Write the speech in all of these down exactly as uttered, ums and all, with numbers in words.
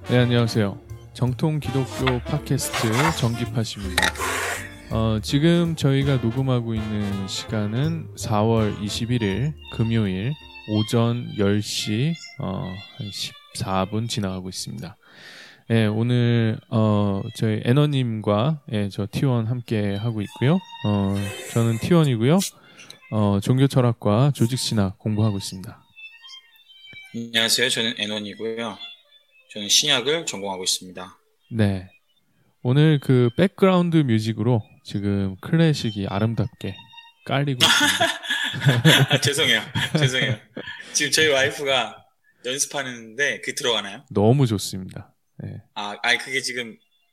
네, 안녕하세요. 정통 기독교 팟캐스트 정기팟입니다. 어, 지금 저희가 녹음하고 있는 시간은 사월 이십일일 금요일 오전 열 시 어, 한 십사 분 지나가고 있습니다. 예, 오늘 어, 저희 애너님과 예, 저 티원 함께 하고 있고요. 어, 저는 티원이고요. 어, 종교철학과 조직신학 공부하고 있습니다. 안녕하세요. 저는 애논이고요. 저는 신약을 전공하고 있습니다. 네. 오늘 그 백그라운드 뮤직으로 지금 클래식이 아름답게 깔리고 있습니다. 아, 죄송해요. 죄송해요. 지금 저희 와이프가 연습하는데 그게 들어가나요? 너무 좋습니다. 네. 아, 아니 그게 지금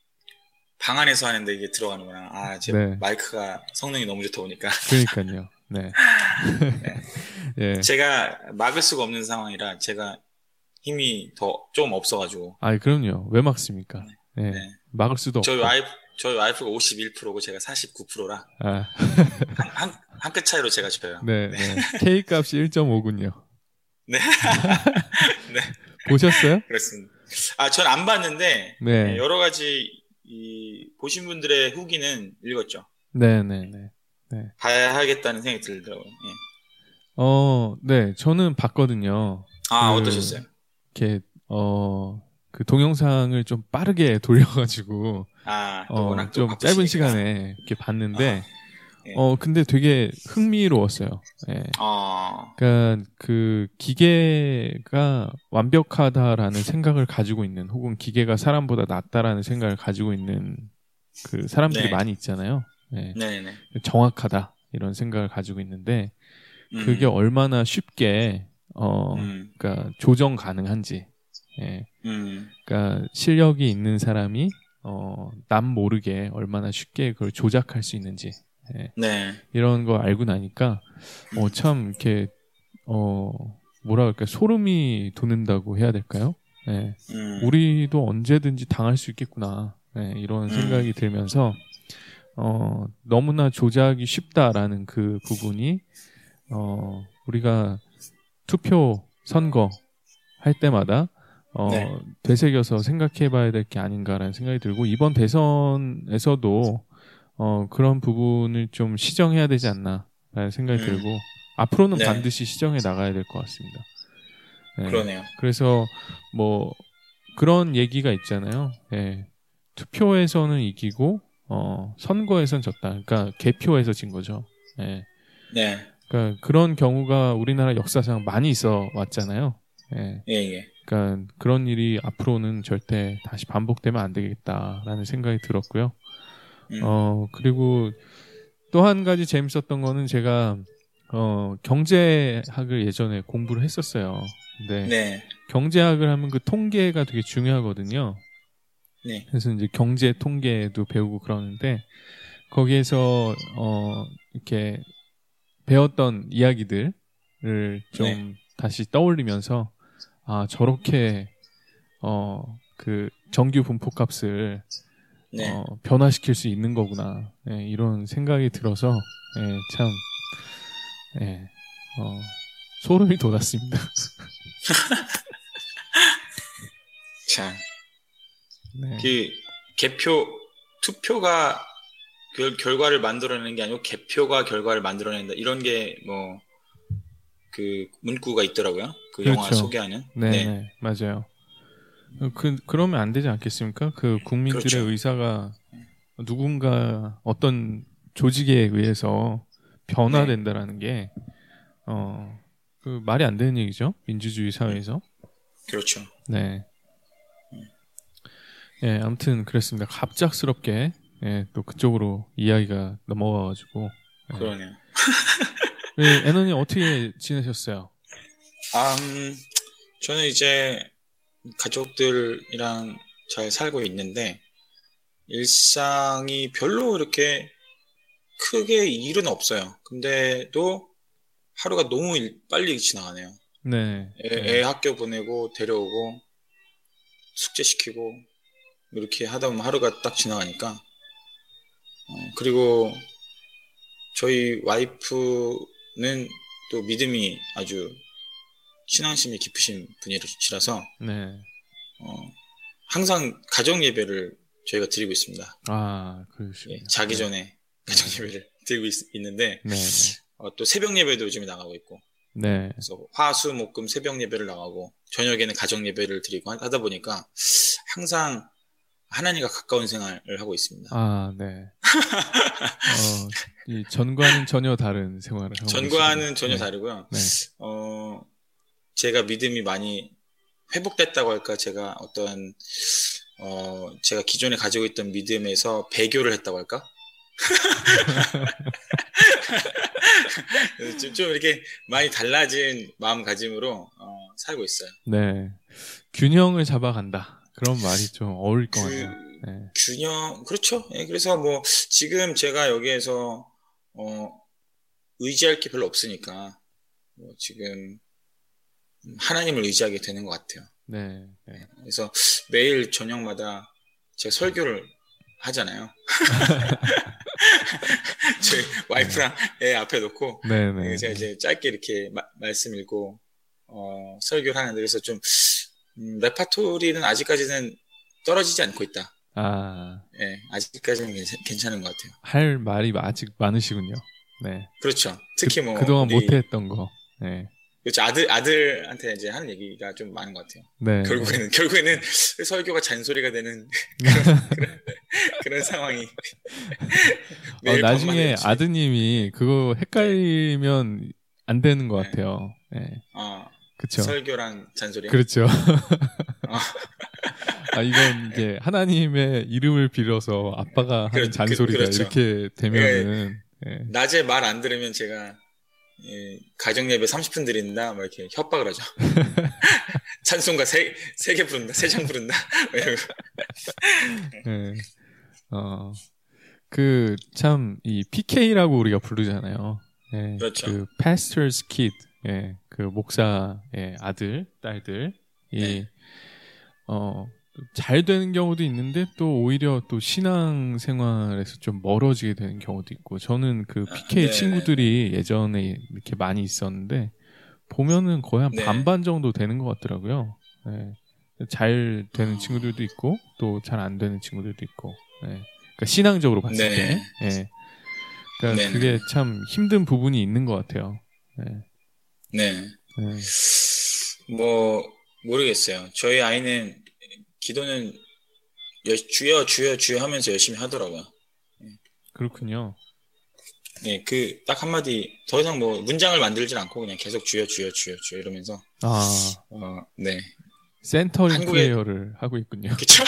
방 안에서 하는데 이게 들어가는구나. 아, 제 네. 마이크가 성능이 너무 좋다 보니까. 그러니까요. 네. 네. 예. 제가 막을 수가 없는 상황이라 제가 힘이 더 좀 없어가지고. 아, 그럼요. 왜 막습니까? 네. 네. 막을 수도 저희 없고. 와이프 저희 와이프가 오십일 퍼센트고 제가 사십구 퍼센트라 아. 한, 한, 한 끗 차이로 제가 져요. 네. 네. 네. K 값이 일 점 오군요. 네. 네. 보셨어요? 그렇습니다. 아, 전 안 봤는데 네. 여러 가지 이 보신 분들의 후기는 읽었죠. 네, 네, 네. 네. 봐야겠다는 생각이 들더라고요. 예. 어, 네. 저는 봤거든요. 아, 그, 어떠셨어요? 이렇게 어, 그 동영상을 좀 빠르게 돌려가지고 아, 어, 워낙 좀 바쁘시니까. 짧은 시간에 이렇게 봤는데 예. 어, 근데 되게 흥미로웠어요. 예. 어, 그러니까 그 기계가 완벽하다라는 생각을 가지고 있는, 혹은 기계가 사람보다 낫다라는 생각을 가지고 있는 그 사람들이 네. 많이 있잖아요. 예. 네네. 정확하다 이런 생각을 가지고 있는데 음, 그게 얼마나 쉽게 어, 음, 그러니까 조정 가능한지. 예. 음, 그러니까 실력이 있는 사람이 어, 남 모르게 얼마나 쉽게 그걸 조작할 수 있는지. 예. 네. 이런 거 알고 나니까 어, 참 이렇게 어, 뭐라 그럴까, 소름이 돋는다고 해야 될까요? 예. 음, 우리도 언제든지 당할 수 있겠구나. 예, 이런 생각이 들면서 어, 너무나 조작이 쉽다라는 그 부분이 어, 우리가 투표 선거 할 때마다 어, 네. 되새겨서 생각해 봐야 될 게 아닌가라는 생각이 들고, 이번 대선에서도 어, 그런 부분을 좀 시정해야 되지 않나라는 생각이 음, 들고, 앞으로는 네. 반드시 시정해 나가야 될 것 같습니다. 네. 그러네요. 그래서 뭐 그런 얘기가 있잖아요. 예. 투표에서는 이기고 어, 선거에선 졌다. 그러니까 개표에서 진 거죠. 예. 네. 그러니까 그런 경우가 우리나라 역사상 많이 있어 왔잖아요. 예. 예, 예. 그러니까 그런 일이 앞으로는 절대 다시 반복되면 안 되겠다라는 생각이 들었고요. 음, 어, 그리고 또 한 가지 재밌었던 거는, 제가 어, 경제학을 예전에 공부를 했었어요. 근데 네. 경제학을 하면 그 통계가 되게 중요하거든요. 네. 그래서 이제 경제 통계도 배우고 그러는데, 거기에서 어, 이렇게 배웠던 이야기들을 좀 네. 다시 떠올리면서, 아, 저렇게 어, 그 정규 분포값을 네. 어, 변화시킬 수 있는 거구나. 예, 이런 생각이 들어서 예, 참 예, 어, 소름이 돋았습니다. 자, 네. 그 개표 투표가 결, 결과를 만들어내는 게 아니고 개표가 결과를 만들어낸다. 이런 게 뭐 그 문구가 있더라고요. 그 그렇죠. 영화 소개하는. 네, 네. 네, 맞아요. 그 그러면 안 되지 않겠습니까? 그 국민들의 그렇죠. 의사가 누군가 어떤 조직에 의해서 변화된다라는 게 어, 그 말이 안 되는 얘기죠. 민주주의 사회에서. 그렇죠. 네. 예, 아무튼 그랬습니다. 갑작스럽게 예, 또 그쪽으로 이야기가 넘어가가지고. 예. 그러네요. 예, 애너님 어떻게 지내셨어요? 아, 음, 저는 이제 가족들이랑 잘 살고 있는데 일상이 별로 이렇게 크게 일은 없어요. 근데도 하루가 너무 일- 빨리 지나가네요. 네. 애, 네. 애 학교 보내고 데려오고 숙제시키고 이렇게 하다 보면 하루가 딱 지나가니까 어, 그리고 저희 와이프는 또 믿음이 아주 신앙심이 깊으신 분이시라서 네. 어, 항상 가정 예배를 저희가 드리고 있습니다. 아, 그러시군요. 예, 자기 전에 가정 예배를 드리고 있, 있는데 네. 어, 또 새벽 예배도 요즘에 나가고 있고. 네. 그래서 화수 목금 새벽 예배를 나가고 저녁에는 가정 예배를 드리고 하다 보니까 항상 하나님과 가까운 생활을 하고 있습니다. 아, 네. 어, 이 전과는 전혀 다른 생활을 하고 전과는 계시군요. 전혀 네. 다르고요. 네. 어, 제가 믿음이 많이 회복됐다고 할까? 제가 어떤 어, 제가 기존에 가지고 있던 믿음에서 배교를 했다고 할까? 좀, 좀 이렇게 많이 달라진 마음가짐으로 어, 살고 있어요. 네. 균형을 잡아간다. 그런 말이 좀 어울릴 것 그, 같아요. 네. 균형, 그렇죠. 예, 그래서 뭐, 지금 제가 여기에서, 어, 의지할 게 별로 없으니까, 뭐 지금, 하나님을 의지하게 되는 것 같아요. 네. 네. 그래서 매일 저녁마다 제가 설교를 하잖아요. 저희 와이프랑 애 앞에 놓고, 네, 네. 제가 이제 짧게 이렇게 마, 말씀 읽고, 어, 설교를 하는데, 그래서 좀, 음, 레파토리는 아직까지는 떨어지지 않고 있다. 아, 예, 아직까지는 괜찮, 괜찮은 것 같아요. 할 말이 아직 많으시군요. 네. 그렇죠. 특히 그, 뭐 그동안 우리, 못했던 거. 네. 그렇죠. 아들 아들한테 이제 하는 얘기가 좀 많은 것 같아요. 네. 결국에는 결국에는 설교가 잔소리가 되는 그런, 그런, 그런 상황이. 어, 매일 나중에 밤마다 아드님이 그거 헷갈리면 안 되는 것 네. 같아요. 네. 어, 그렇죠. 설교랑 잔소리. 그렇죠. 어. 아, 이건 이게 하나님의 이름을 빌어서 아빠가 하는 그, 잔소리다 그, 그렇죠. 이렇게 되면은 예. 낮에 말 안 들으면 제가 예, 가정 예배 삼십 분 드린다, 뭐 이렇게 협박을 하죠. 찬송가 세 세 개 부른다, 세 장 부른다. 예. 어, 그 참 이 피케이라고 우리가 부르잖아요. 예. 그렇죠. 그 pastor's kid, 예, 그 목사의 아들, 딸들 이 네. 어. 잘 되는 경우도 있는데 또 오히려 또 신앙 생활에서 좀 멀어지게 되는 경우도 있고 저는 그 피케이 네. 친구들이 예전에 이렇게 많이 있었는데 보면은 거의 한 네. 반반 정도 되는 것 같더라고요. 네. 잘 되는 어. 친구들도 있고 또 잘 안 되는 친구들도 있고 네. 그러니까 신앙적으로 봤을 네. 때 네. 그러니까 네네. 그게 참 힘든 부분이 있는 것 같아요. 네. 네. 네. 뭐 모르겠어요. 저희 아이는 기도는 여, 주여 주여 주여 하면서 열심히 하더라고요. 그렇군요. 네, 그 딱 한마디 더 이상 뭐 문장을 만들질 않고 그냥 계속 주여 주여 주여 주여 이러면서 아, 어, 네. 센터링 한국에- 프레이어를 하고 있군요. 그쵸?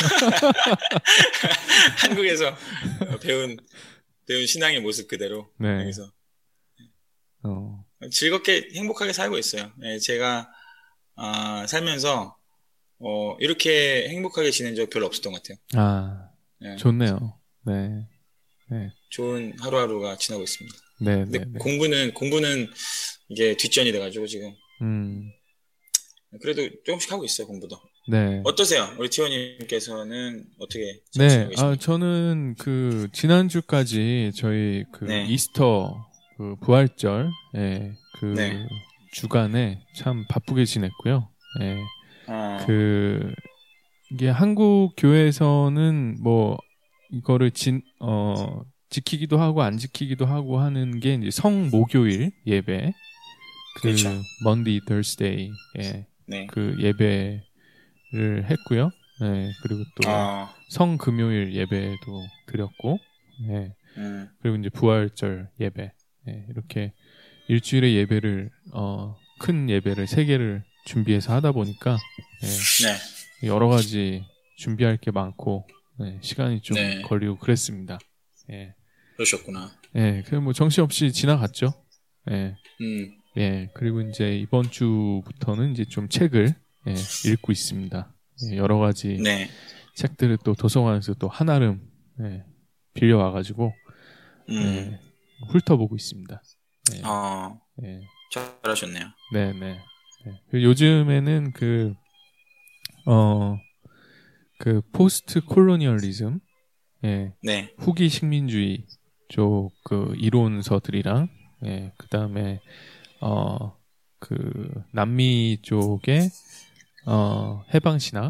한국에서 배운 배운 신앙의 모습 그대로 네. 여기서 어. 즐겁게 행복하게 살고 있어요. 네, 제가 아, 살면서 어, 이렇게 행복하게 지낸 적 별로 없었던 것 같아요. 아, 네, 좋네요. 네. 좋은 하루하루가 지나고 있습니다. 네, 근데 네, 네. 공부는 공부는 이게 뒷전이 돼가지고 지금 음, 그래도 조금씩 하고 있어요. 공부도. 네. 어떠세요? 우리 티원님께서는 어떻게 네, 지내고 계십니까? 아, 저는 그, 지난주까지 저희 그 네. 이스터, 그 부활절, 예, 그 네. 주간에 참 바쁘게 지냈고요. 예, 어, 그, 이게 한국 교회에서는 뭐, 이거를 진, 어, 지키기도 하고 안 지키기도 하고 하는 게 이제 성목요일 예배. 그, 그렇죠. Monday, Thursday, 예, 네. 그 예배를 했고요. 예, 그리고 또 어, 성금요일 예배도 드렸고, 예, 음, 그리고 이제 부활절 예배, 예, 이렇게 일주일에 예배를, 어, 큰 예배를 세 개를 준비해서 하다 보니까, 예, 네. 여러 가지 준비할 게 많고, 예, 시간이 좀 네. 걸리고 그랬습니다. 예, 그러셨구나. 예, 그 뭐 정신없이 지나갔죠. 예, 음, 예, 그리고 이제 이번 주부터는 이제 좀 책을, 예, 읽고 있습니다. 예, 여러 가지 네. 책들을 또 도서관에서 또 한아름, 예, 빌려와가지고, 음, 예, 훑어보고 있습니다. 예, 어, 예, 잘하셨네요. 네, 네. 네. 그리고 요즘에는 그, 어, 그 포스트 콜로니얼리즘, 예, 네. 후기 식민주의 쪽 그 이론서들이랑, 예, 그 다음에, 어, 그 남미 쪽의 어, 해방신학,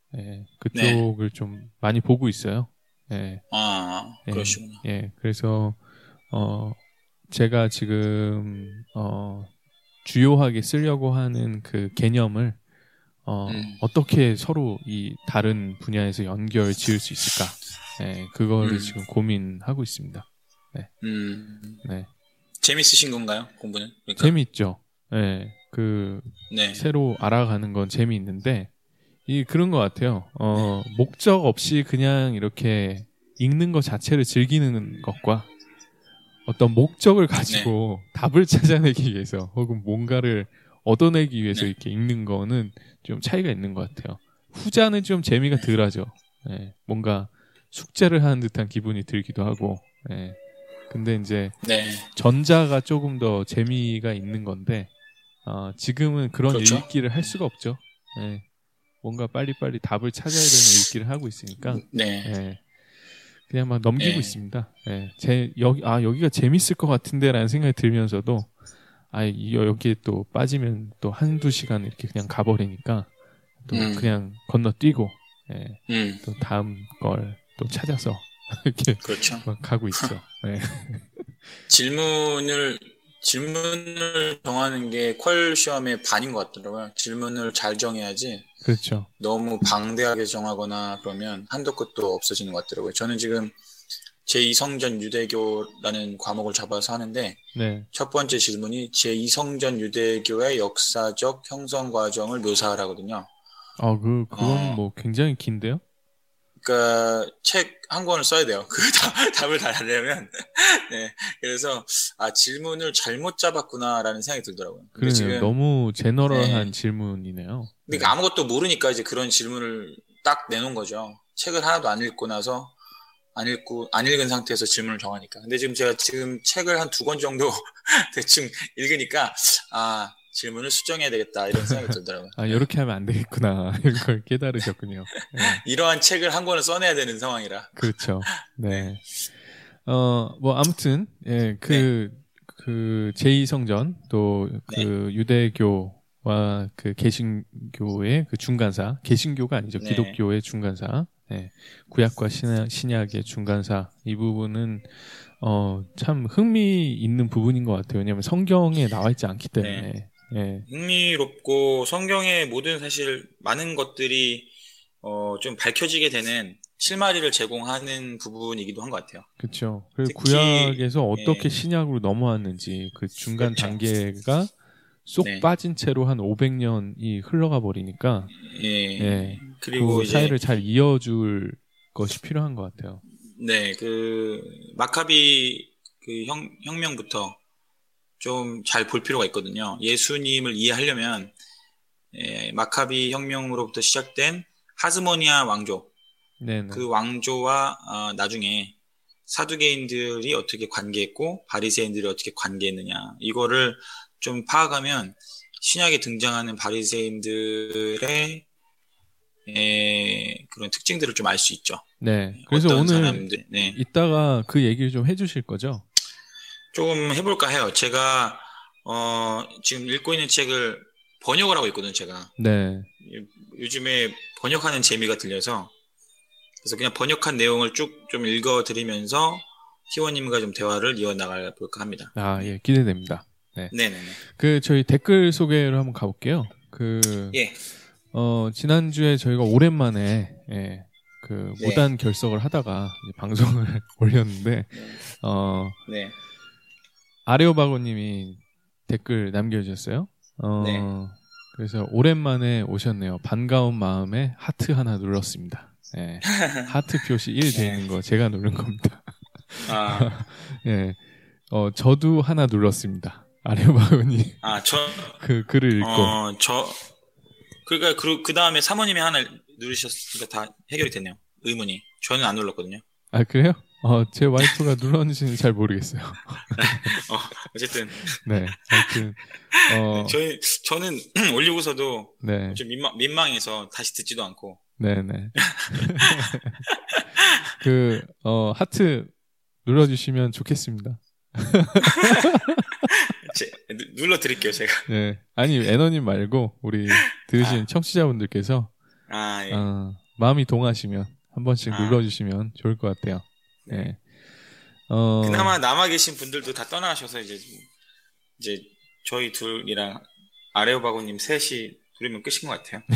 예, 그쪽을 네. 좀 많이 보고 있어요. 예. 아, 그러시구나. 예, 예, 그래서 어 제가 지금 어 주요하게 쓰려고 하는 그 개념을 어, 음. 어떻게 서로 이 다른 분야에서 연결 지을 수 있을까? 네, 그거를 음. 지금 고민하고 있습니다. 네. 음. 네. 재밌으신 건가요, 공부는? 그러니까? 재미있죠. 네, 그 네. 새로 알아가는 건 재미있는데 이 그런 것 같아요. 어, 네. 목적 없이 그냥 이렇게 읽는 것 자체를 즐기는 것과 어떤 목적을 가지고 네. 답을 찾아내기 위해서 혹은 뭔가를 얻어내기 위해서 네. 이렇게 읽는 거는 좀 차이가 있는 것 같아요. 후자는 좀 재미가 네. 덜하죠. 네. 뭔가 숙제를 하는 듯한 기분이 들기도 하고. 네. 근데 이제 네. 전자가 조금 더 재미가 있는 건데 어, 지금은 그런 그렇죠? 읽기를 할 수가 없죠. 네. 뭔가 빨리빨리 답을 찾아야 되는 읽기를 하고 있으니까 네. 네. 그냥 막 넘기고 네. 있습니다. 네. 제 여기 아 여기가 재밌을 것 같은데라는 생각이 들면서도 아 여기에 또 빠지면 또 한두 시간 이렇게 그냥 가버리니까 또 음. 그냥 건너뛰고 네. 음. 또 다음 걸 또 찾아서 이렇게 그렇죠. 막 가고 있죠. 네. 질문을 질문을 정하는 게 퀄 시험의 반인 것 같더라고요. 질문을 잘 정해야지. 그렇죠. 너무 방대하게 정하거나 그러면 한도 끝도 없어지는 것 같더라고요. 저는 지금 제이 성전 유대교라는 과목을 잡아서 하는데 네. 첫 번째 질문이 제이 성전 유대교의 역사적 형성 과정을 묘사하라거든요. 아, 그 그건 어, 뭐 굉장히 긴데요? 그러니까 책 한 권을 써야 돼요. 그 답, 답을 다 하려면. 네. 그래서 아 질문을 잘못 잡았구나라는 생각이 들더라고요. 그러네요. 지금 너무 제너럴한 네. 질문이네요. 그러니까 네. 아무것도 모르니까 이제 그런 질문을 딱 내놓은 거죠. 책을 하나도 안 읽고 나서 안 읽고 안 읽은 상태에서 질문을 정하니까. 근데 지금 제가 지금 책을 한 두 권 정도 대충 읽으니까 아 질문을 수정해야 되겠다 이런 생각이 들더라고요. 아 이렇게 하면 안 되겠구나 이런 걸 깨달으셨군요. 네. 이러한 책을 한 권을 써내야 되는 상황이라. 그렇죠. 네. 어 뭐 아무튼 예 그 그 제이 성전 또 그 네. 유대교와 그 개신교의 그 중간사, 개신교가 아니죠. 네. 기독교의 중간사. 네. 구약과 신약, 신약의 중간사 이 부분은 어, 참 흥미 있는 부분인 것 같아요. 왜냐하면 성경에 나와 있지 않기 때문에. 네. 네. 흥미롭고 성경의 모든 사실 많은 것들이 어, 좀 밝혀지게 되는 실마리를 제공하는 부분이기도 한 것 같아요. 그렇죠. 그리고 구약에서 어떻게 예. 신약으로 넘어왔는지 그 중간 그렇죠. 단계가 쏙 네. 빠진 채로 한 오백 년이 흘러가 버리니까 예. 예. 그리고 그 사이를 잘 이어줄 것이 필요한 것 같아요. 네, 그 마카비 그 혁, 혁명부터 좀 잘 볼 필요가 있거든요. 예수님을 이해하려면 예, 마카비 혁명으로부터 시작된 하스모니아 왕조, 네네. 그 왕조와 어, 나중에 사두개인들이 어떻게 관계했고 바리새인들이 어떻게 관계했느냐 이거를 좀 파악하면 신약에 등장하는 바리새인들의 에, 그런 특징들을 좀 알 수 있죠. 네. 그래서 오늘 사람들, 네. 이따가 그 얘기를 좀 해주실 거죠? 조금 해볼까 해요. 제가 어, 지금 읽고 있는 책을 번역을 하고 있거든요. 제가. 네. 요즘에 번역하는 재미가 들려서 그래서 그냥 번역한 내용을 쭉 좀 읽어드리면서 희원님과 좀 대화를 이어나가 볼까 합니다. 아, 예, 기대됩니다. 네. 네네네. 그 저희 댓글 소개를 한번 가볼게요. 그 예. 어, 지난주에 저희가 오랜만에 예, 그 네. 무단 결석을 하다가 이제 방송을 올렸는데 어, 네. 아레오바고님이 댓글 남겨주셨어요. 어, 네. 그래서 오랜만에 오셨네요. 반가운 마음에 하트 하나 눌렀습니다. 예, 하트 표시 일 돼 있는 거 제가 누른 겁니다. 아. 예, 어, 저도 하나 눌렀습니다. 아레오바고님. 아, 저. 그 글을 읽고. 어, 저. 그러니까 그, 그 다음에 사모님이 하나 누르셨으니까 다 해결이 됐네요. 의문이. 저는 안 눌렀거든요. 아, 그래요? 어, 제 와이프가 눌렀는지는 잘 모르겠어요. 어, 어쨌든. 네. 하여튼, 어. 저희, 저는 올리고서도 네. 좀 민망, 민망해서 다시 듣지도 않고. 네네. 그, 어, 하트 눌러주시면 좋겠습니다. 제, 눌러드릴게요, 제가. 네. 아니, 애너님 말고, 우리 들으시는 아. 청취자분들께서, 아, 예. 어, 마음이 동하시면 한 번씩 아. 눌러주시면 좋을 것 같아요. 네. 네. 어, 그나마 남아 계신 분들도 다 떠나셔서 이제 이제 저희 둘이랑 아레오바고님 셋이 부르면 끝인 것 같아요.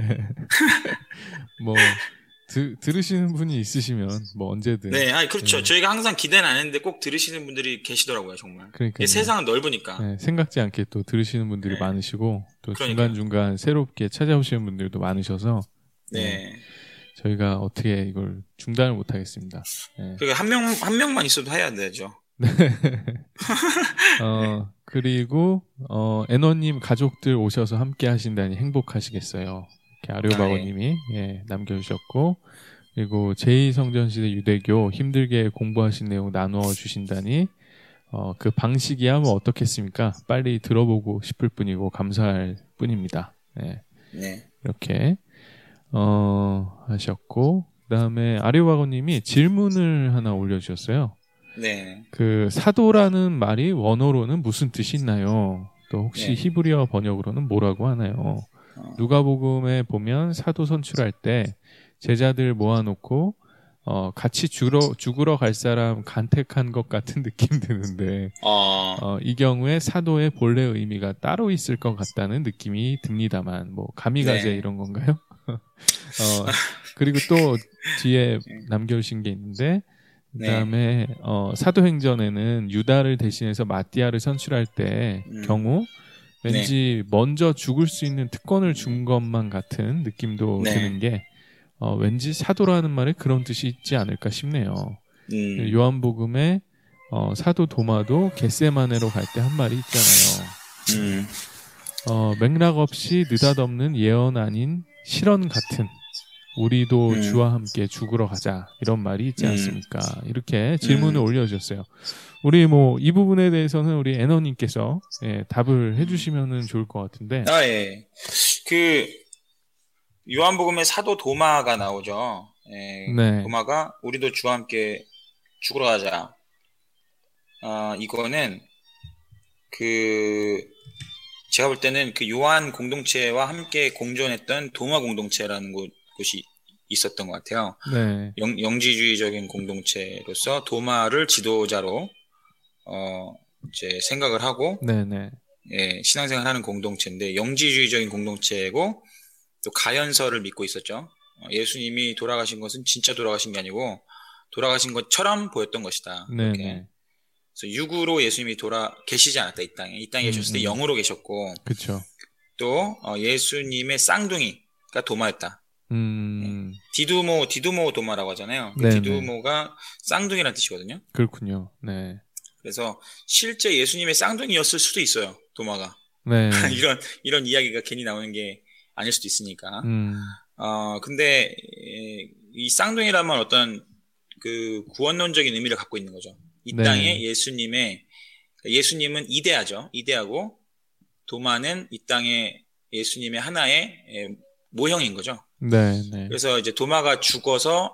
뭐 드, 들으시는 분이 있으시면 뭐 언제든. 네, 아니 그렇죠. 네. 저희가 항상 기대는 안 했는데 꼭 들으시는 분들이 계시더라고요, 정말. 그러니까요. 세상은 넓으니까. 네, 생각지 않게 또 들으시는 분들이 네. 많으시고 또 그러니까요. 중간중간 새롭게 찾아오시는 분들도 많으셔서 네. 네, 저희가 어떻게 이걸 중단을 못 하겠습니다. 네. 그러니까 한 명, 한 명만 있어도 해야 되죠. 어, 그리고 어, 애너님 가족들 오셔서 함께 하신다니 행복하시겠어요. 이렇게 아료바오님이 예, 남겨주셨고, 그리고 제이 성전시대 유대교 힘들게 공부하신 내용 나누어 주신다니 어, 그 방식이야 뭐 어떻겠습니까? 빨리 들어보고 싶을 뿐이고 감사할 뿐입니다. 예, 네. 이렇게 어, 하셨고, 그다음에 아료바오님이 질문을 하나 올려주셨어요. 네. 그 사도라는 말이 원어로는 무슨 뜻이 있나요? 또 혹시 네. 히브리어 번역으로는 뭐라고 하나요? 어. 누가복음에 보면 사도 선출할 때 제자들 모아놓고 어, 같이 죽으러, 죽으러 갈 사람 간택한 것 같은 느낌 드는데 어. 어, 이 경우에 사도의 본래 의미가 따로 있을 것 같다는 느낌이 듭니다만 뭐 가미가제 네. 이런 건가요? 어, 그리고 또 뒤에 남겨주신 게 있는데 그 다음에 네. 어, 사도행전에는 유다를 대신해서 마띠아를 선출할 때 음. 경우 왠지 네. 먼저 죽을 수 있는 특권을 준 것만 같은 느낌도 네. 드는 게 어, 왠지 사도라는 말에 그런 뜻이 있지 않을까 싶네요. 음. 요한복음에 어, 사도 도마도 겟세마네로 갈 때 한 말이 있잖아요. 음. 어, 맥락 없이 느닷없는 예언 아닌 실언 같은 우리도 음. 주와 함께 죽으러 가자 이런 말이 있지 않습니까? 음. 이렇게 질문을 음. 올려주셨어요. 우리 뭐 이 부분에 대해서는 우리 애너님께서 예, 답을 해주시면은 좋을 것 같은데. 아 예. 그 요한복음에 사도 도마가 나오죠. 예, 네. 도마가 우리도 주와 함께 죽으러 가자. 아 이거는 그 제가 볼 때는 그 요한 공동체와 함께 공존했던 도마 공동체라는 곳, 곳이 있었던 것 같아요. 네. 영, 영지주의적인 공동체로서 도마를 지도자로 어 이제 생각을 하고 네네. 예, 신앙생활하는 공동체인데 영지주의적인 공동체고 또 가연설을 믿고 있었죠. 어, 예수님이 돌아가신 것은 진짜 돌아가신 게 아니고 돌아가신 것처럼 보였던 것이다. 네네. 그래서 육으로 예수님이 돌아 계시지 않았다 이 땅에 이 땅에 음, 계셨을 때 음. 영으로 계셨고, 그렇죠. 또 어, 예수님의 쌍둥이가 도마였다. 음. 네. 디두모 디두모 도마라고 하잖아요. 그 디두모가 쌍둥이라는 뜻이거든요. 그렇군요. 네. 그래서 실제 예수님의 쌍둥이였을 수도 있어요. 도마가. 네. 이런 이런 이야기가 괜히 나오는 게 아닐 수도 있으니까. 음. 어 근데 이 쌍둥이라면 어떤 그 구원론적인 의미를 갖고 있는 거죠. 이 네. 땅에 예수님의 예수님은 이데아죠. 이데아고 도마는 이 땅에 예수님의 하나의 모형인 거죠. 네, 네. 그래서 이제 도마가 죽어서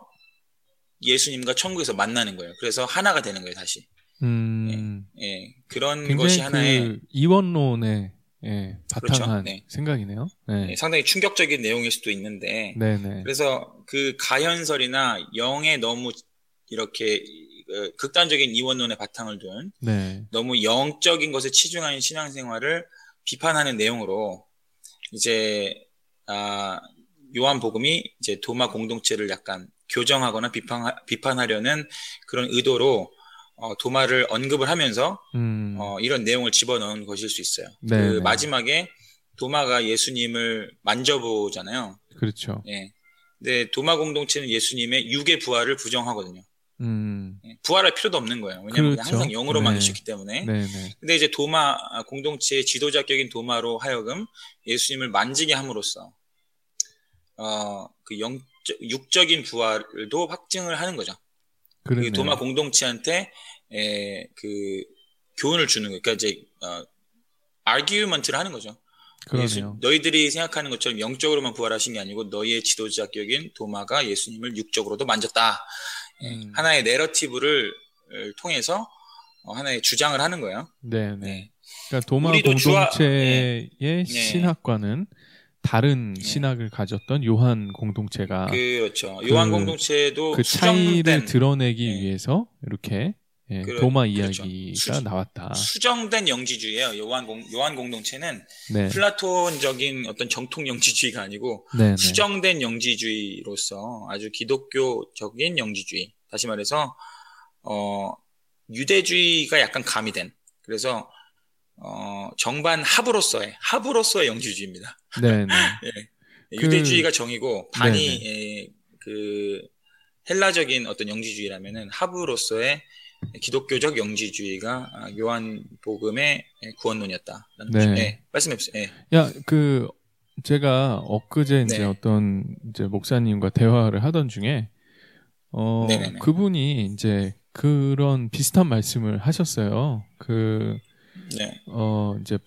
예수님과 천국에서 만나는 거예요. 그래서 하나가 되는 거예요, 다시. 음. 예, 예. 그런 것이 하나의 그 이원론의 예, 바탕한 그렇죠? 네. 생각이네요. 네. 예, 상당히 충격적인 내용일 수도 있는데, 네네. 그래서 그 가현설이나 영에 너무 이렇게 그 극단적인 이원론의 바탕을 둔 네. 너무 영적인 것에 치중하는 신앙생활을 비판하는 내용으로 이제 아, 요한복음이 이제 도마 공동체를 약간 교정하거나 비판 비판하려는 그런 의도로 어, 도마를 언급을 하면서 음. 어, 이런 내용을 집어넣은 것일 수 있어요. 네네. 그 마지막에 도마가 예수님을 만져보잖아요. 그렇죠. 예. 근데 도마 공동체는 예수님의 육의 부활을 부정하거든요. 음. 부활할 필요도 없는 거예요. 왜냐하면 그렇죠. 항상 영으로만 네. 계셨기 때문에. 네네. 근데 이제 도마 공동체의 지도자격인 도마로 하여금 예수님을 만지게 함으로써 어, 그 영 육적인 부활도 확증을 하는 거죠. 그 도마 공동체한테 에, 그 교훈을 주는 거예요. 그러니까 이제 어, 아규먼트를 하는 거죠. 예수, 너희들이 생각하는 것처럼 영적으로만 부활하신 게 아니고 너희의 지도자격인 도마가 예수님을 육적으로도 만졌다. 음. 하나의 내러티브를 통해서 어, 하나의 주장을 하는 거예요. 네네. 네. 그러니까 도마 공동체의 주와, 네. 신학과는 다른 네. 신학을 가졌던 요한 공동체가 그렇죠. 그, 요한 공동체도 그 차이를 수정된, 드러내기 네. 위해서 이렇게 예, 그러, 도마 그렇죠. 이야기가 수, 나왔다. 수정된 영지주의예요. 요한 공 요한 공동체는 네. 플라톤적인 어떤 정통 영지주의가 아니고 네, 수정된 영지주의로서 아주 기독교적인 영지주의. 다시 말해서 어, 유대주의가 약간 가미된. 그래서 어, 정반 합으로서의 합으로서의 영지주의입니다. 네, 네. 예, 그, 유대주의가 정이고 반이 네, 네. 예, 그 헬라적인 어떤 영지주의라면은 합으로서의 기독교적 영지주의가 요한복음의 구원론이었다라는 네. 거죠. 네, 말씀해 주세요. 네. 야, 그 제가 엊그제 이제 네. 어떤 이제 목사님과 대화를 하던 중에 어 네네네. 그분이 이제 그런 비슷한 말씀을 하셨어요. 그 네. 어 이제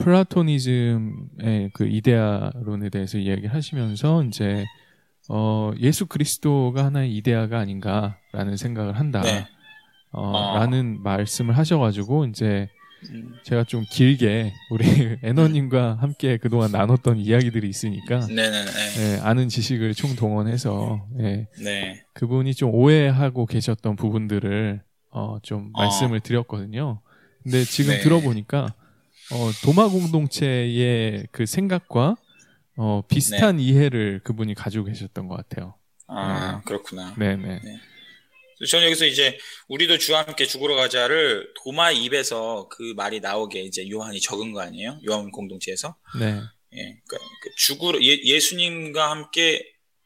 플라토니즘의 그 이데아론에 대해서 이야기를 하시면서 이제 어 예수 그리스도가 하나의 이데아가 아닌가라는 생각을 한다. 네. 어, 아. 라는 말씀을 하셔가지고 이제 음. 제가 좀 길게 우리 애너님과 함께 그동안 나눴던 이야기들이 있으니까 네네네. 예, 아는 지식을 총동원해서 예, 네. 그분이 좀 오해하고 계셨던 부분들을 어, 좀 어. 말씀을 드렸거든요. 근데 지금 네. 들어보니까 어, 도마 공동체의 그 생각과 어, 비슷한 네. 이해를 그분이 가지고 계셨던 것 같아요. 아, 네. 그렇구나. 네네. 네. 저는 여기서 이제 우리도 주와 함께 죽으러 가자를 도마 입에서 그 말이 나오게 이제 요한이 적은 거 아니에요? 요한 공동체에서. 네. 예, 그러니까 그 죽으러 예, 예수님과 함께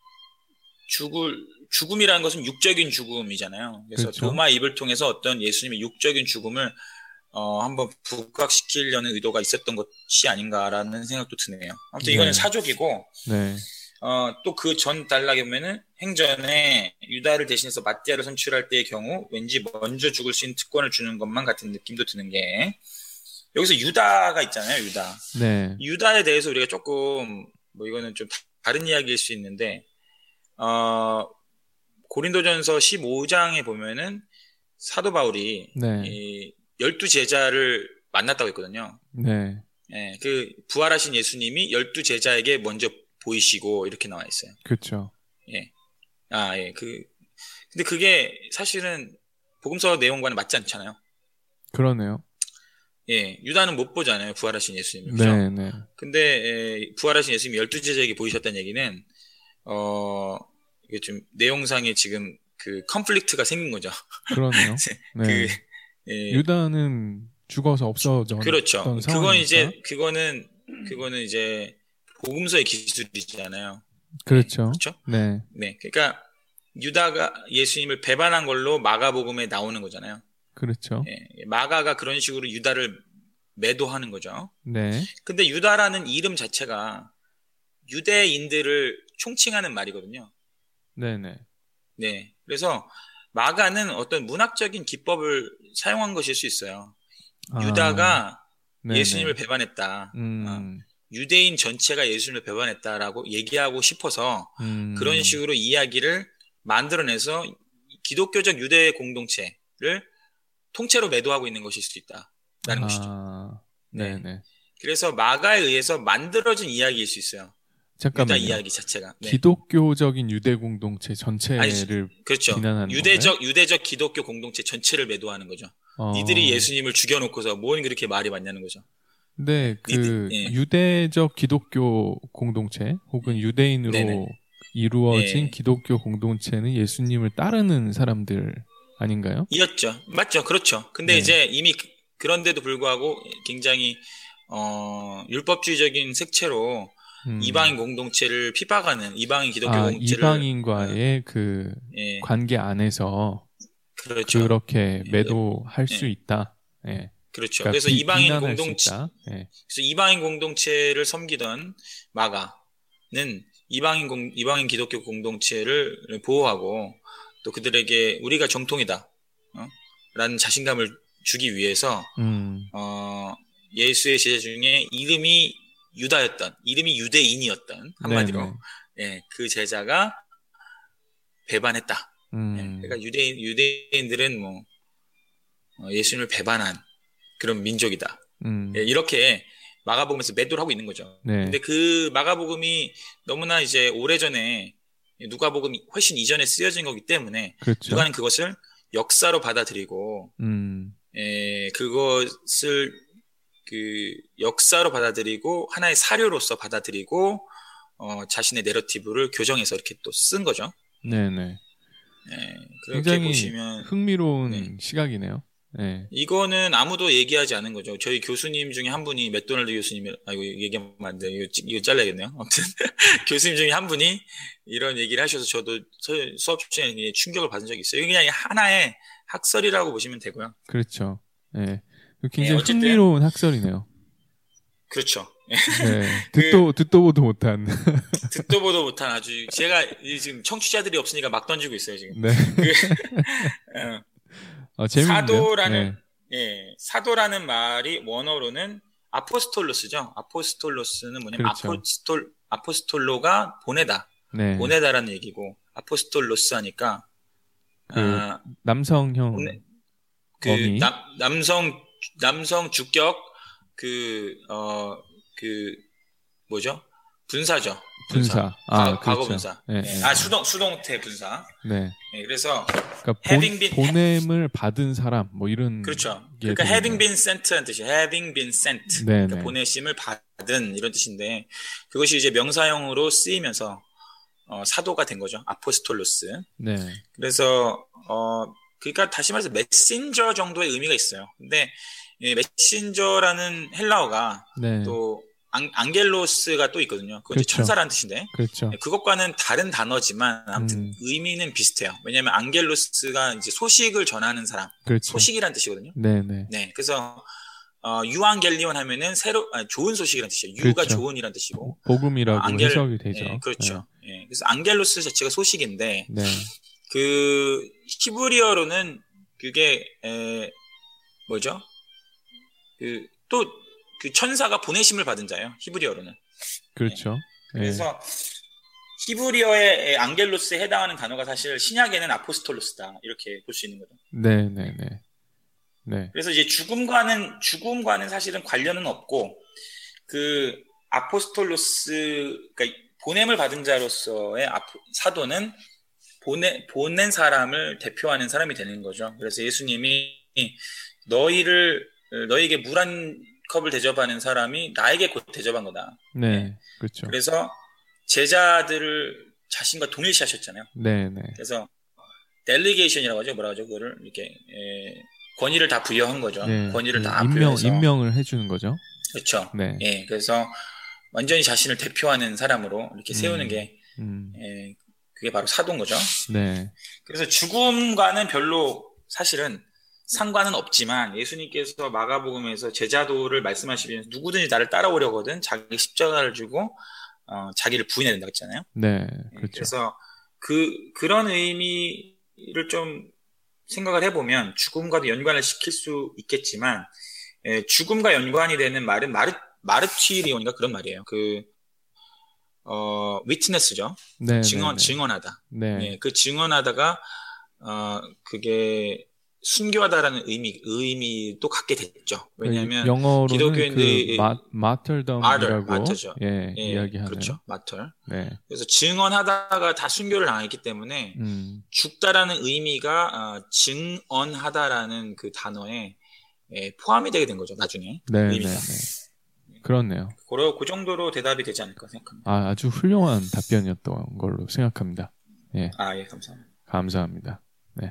죽을 죽음이라는 것은 육적인 죽음이잖아요. 그래서 그렇죠. 도마 입을 통해서 어떤 예수님의 육적인 죽음을 어, 한번 부각시키려는 의도가 있었던 것이 아닌가라는 생각도 드네요. 아무튼 이거는 네. 사족이고, 네. 어, 또 그 전 단락에 보면은 행전에 유다를 대신해서 마띠아를 선출할 때의 경우 왠지 먼저 죽을 수 있는 특권을 주는 것만 같은 느낌도 드는 게, 여기서 유다가 있잖아요, 유다. 네. 유다에 대해서 우리가 조금, 뭐 이거는 좀 다른 이야기일 수 있는데, 어, 고린도전서 십오 장에 보면은 사도 바울이 네. 이 열두 제자를 만났다고 했거든요. 네. 예, 그 부활하신 예수님이 열두 제자에게 먼저 보이시고 이렇게 나와 있어요. 그렇죠. 예. 아, 예. 그 근데 그게 사실은 복음서 내용과는 맞지 않잖아요. 그러네요. 예. 유다는 못 보잖아요. 부활하신 예수님을. 그죠? 네, 네. 근데 예, 부활하신 예수님이 열두 제자에게 보이셨다는 얘기는 어 이게 좀 내용상에 지금 그 컨플릭트가 생긴 거죠. 그러네요. 네. 그 예, 유다는 죽어서 없어졌던 그렇죠. 상황이니까. 그건 이제 그거는 그거는 이제 복음서의 기술이잖아요. 그렇죠. 네, 그렇죠? 네. 네. 그러니까 유다가 예수님을 배반한 걸로 마가복음에 나오는 거잖아요. 그렇죠. 예, 마가가 그런 식으로 유다를 매도하는 거죠. 네. 근데 유다라는 이름 자체가 유대인들을 총칭하는 말이거든요. 네, 네. 네. 그래서 마가는 어떤 문학적인 기법을 사용한 것일 수 있어요. 아, 유다가 네네. 예수님을 배반했다. 음, 어, 유대인 전체가 예수님을 배반했다라고 얘기하고 싶어서 음, 그런 식으로 이야기를 만들어내서 기독교적 유대 공동체를 통째로 매도하고 있는 것일 수도 있다라는 아, 것이죠. 네네. 네. 그래서 마가에 의해서 만들어진 이야기일 수 있어요. 잠깐만요. 유다 이야기 자체가. 네. 기독교적인 유대 공동체 전체를 아니, 그렇죠. 비난하는 유대적 건가요? 유대적 기독교 공동체 전체를 매도하는 거죠. 어, 니들이 예수님을 죽여놓고서 뭔 그렇게 말이 많냐는 거죠. 근데 그 니들, 예. 유대적 기독교 공동체 혹은 유대인으로 네네. 이루어진 예. 기독교 공동체는 예수님을 따르는 사람들 아닌가요? 이었죠. 맞죠. 그렇죠. 근데 네. 이제 이미 그- 그런데도 불구하고 굉장히 어, 율법주의적인 색채로 음. 이방인 공동체를 핍박하는 이방인 기독교 아, 공동체를 이방인과의 그 예, 관계 안에서 그렇죠. 그렇게 매도할 수 예. 있다. 예. 그렇죠. 그러니까 그래서 비, 이방인 비난할 공동체 수 있다. 예. 그래서 이방인 공동체를 섬기던 마가는 이방인 공, 이방인 기독교 공동체를 보호하고 또 그들에게 우리가 정통이다. 어? 라는 자신감을 주기 위해서 음. 어, 예수의 제자 중에 이름이 유다였던, 이름이 유대인이었던 한마디로 예, 그 제자가 배반했다. 음. 예, 그러니까 유대인 유대인들은 뭐 어, 예수님을 배반한 그런 민족이다. 음. 예, 이렇게 마가복음에서 매도를 하고 있는 거죠. 네. 근데 그 마가복음이 너무나 이제 오래전에 누가복음이 훨씬 이전에 쓰여진 거기 때문에 그렇죠. 누가는 그것을 역사로 받아들이고 음. 에, 그것을 그 역사로 받아들이고 하나의 사료로서 받아들이고 어, 자신의 내러티브를 교정해서 이렇게 또 쓴 거죠. 네네. 네, 그렇게 굉장히 보시면 흥미로운 네. 시각이네요. 네. 이거는 아무도 얘기하지 않은 거죠. 저희 교수님 중에 한 분이 맥도날드 교수님, 아 이거 얘기하면 안 돼. 이거, 이거 잘라야겠네요. 아무튼 교수님 중에 한 분이 이런 얘기를 하셔서 저도 수업 시간에 충격을 받은 적이 있어요. 이게 그냥 하나의 학설이라고 보시면 되고요. 그렇죠. 네. 굉장히 네, 어쨌든, 흥미로운 학설이네요. 그렇죠. 네. 듣도 그, 듣도 보도 못한. 듣도 보도 못한 아주 제가 지금 청취자들이 없으니까 막 던지고 있어요 지금. 네. 그, 어, 어, 재밌는데요? 사도라는 네. 예, 사도라는 말이 원어로는 아포스톨로스죠. 아포스톨로스는 뭐냐면 그렇죠. 아포스톨 아포스톨로가 보내다, 네. 보내다라는 얘기고 아포스톨로스 하니까 그 아, 남성형 보내, 그 어미. 남, 남성 남성 주격 그 어 그 뭐죠? 분사죠. 분사. 분사. 아, 과, 그렇죠. 과거 분사. 네, 네. 네. 아 수동 수동태 분사. 네. 네, 그래서 그러니까 having 본, been- 보냄을 받은 사람 뭐 이런. 그렇죠. 게 그러니까 되겠네요. having been sent라는 뜻이 having been sent. 네, 그러니까 네. 보내심을 받은 이런 뜻인데 그것이 이제 명사형으로 쓰이면서 어, 사도가 된 거죠. 아포스톨로스. 네. 그래서 어 그러니까 다시 말해서 메신저 정도의 의미가 있어요. 근데 이 메신저라는 헬라어가 네. 또 안, 안겔로스가 또 있거든요. 그것이 그렇죠. 천사라는 뜻인데 그렇죠. 그것과는 다른 단어지만 아무튼 음. 의미는 비슷해요. 왜냐하면 안겔로스가 이제 소식을 전하는 사람, 그렇죠. 소식이라는 뜻이거든요. 네, 네. 네, 그래서 어, 유앙겔리온 하면은 새로 아니, 좋은 소식이라는 뜻이에요. 유가 그렇죠. 좋은이라는 뜻이고. 복음이라고 어, 안겔- 해석이 되죠. 네, 그렇죠. 예, 그래서 안겔로스 자체가 소식인데 네. 그 히브리어로는 그게 에, 뭐죠? 그 또 그 천사가 보내심을 받은 자예요. 히브리어로는. 그렇죠. 네. 그래서 히브리어의 안겔로스에 해당하는 단어가 사실 신약에는 아포스톨로스다 이렇게 볼 수 있는 거죠. 네, 네, 네. 네. 그래서 이제 죽음과는 죽음과는 사실은 관련은 없고 그 아포스톨로스 그러니까 보냄을 받은 자로서의 아포, 사도는 보내 보낸 사람을 대표하는 사람이 되는 거죠. 그래서 예수님이 너희를 너희에게 물 한 컵을 대접하는 사람이 나에게 곧 대접한 거다. 네. 네. 그렇죠. 그래서 제자들을 자신과 동일시하셨잖아요. 네, 네. 그래서 델리게이션이라고 하죠. 뭐라고 하죠? 그거를 이렇게 에, 권위를 다 부여한 거죠. 네. 권위를 그 다 임명 부여해서 임명을 해 주는 거죠. 그렇죠. 네. 예, 그래서 완전히 자신을 대표하는 사람으로 이렇게 세우는 음. 게 음. 예, 그게 바로 사도인 거죠. 네. 그래서 죽음과는 별로 사실은 상관은 없지만 예수님께서 마가복음에서 제자도를 말씀하시면서 누구든지 나를 따라오려거든 자기 십자가를 주고 어, 자기를 부인해야 된다고 했잖아요. 네. 예, 그렇죠. 그래서 그 그런 의미를 좀 생각을 해보면 죽음과도 연관을 시킬 수 있겠지만 예, 죽음과 연관이 되는 말은 마르 마르티리온인가 그런 말이에요. 그 어, 위트네스죠. 네. 증언 네, 증언하다. 네. 네. 예, 그 증언하다가 어, 그게 순교하다라는 의미 의미도 갖게 됐죠. 왜냐하면 영어로는 기독교인들이 그 마, 마털덤이라고 마터, 마터죠. 예, 예, 이야기하네요. 그렇죠. 마털. 네. 그래서 증언하다가 다 순교를 당했기 때문에 음. 죽다라는 의미가 어, 증언하다라는 그 단어에 예, 포함이 되게 된 거죠. 나중에 네, 네, 의미가. 네. 그렇네요. 그, 그 정도로 대답이 되지 않을까 생각합니다. 아, 아주 훌륭한 답변이었던 걸로 생각합니다. 예. 아, 예, 감사합니다. 감사합니다. 네.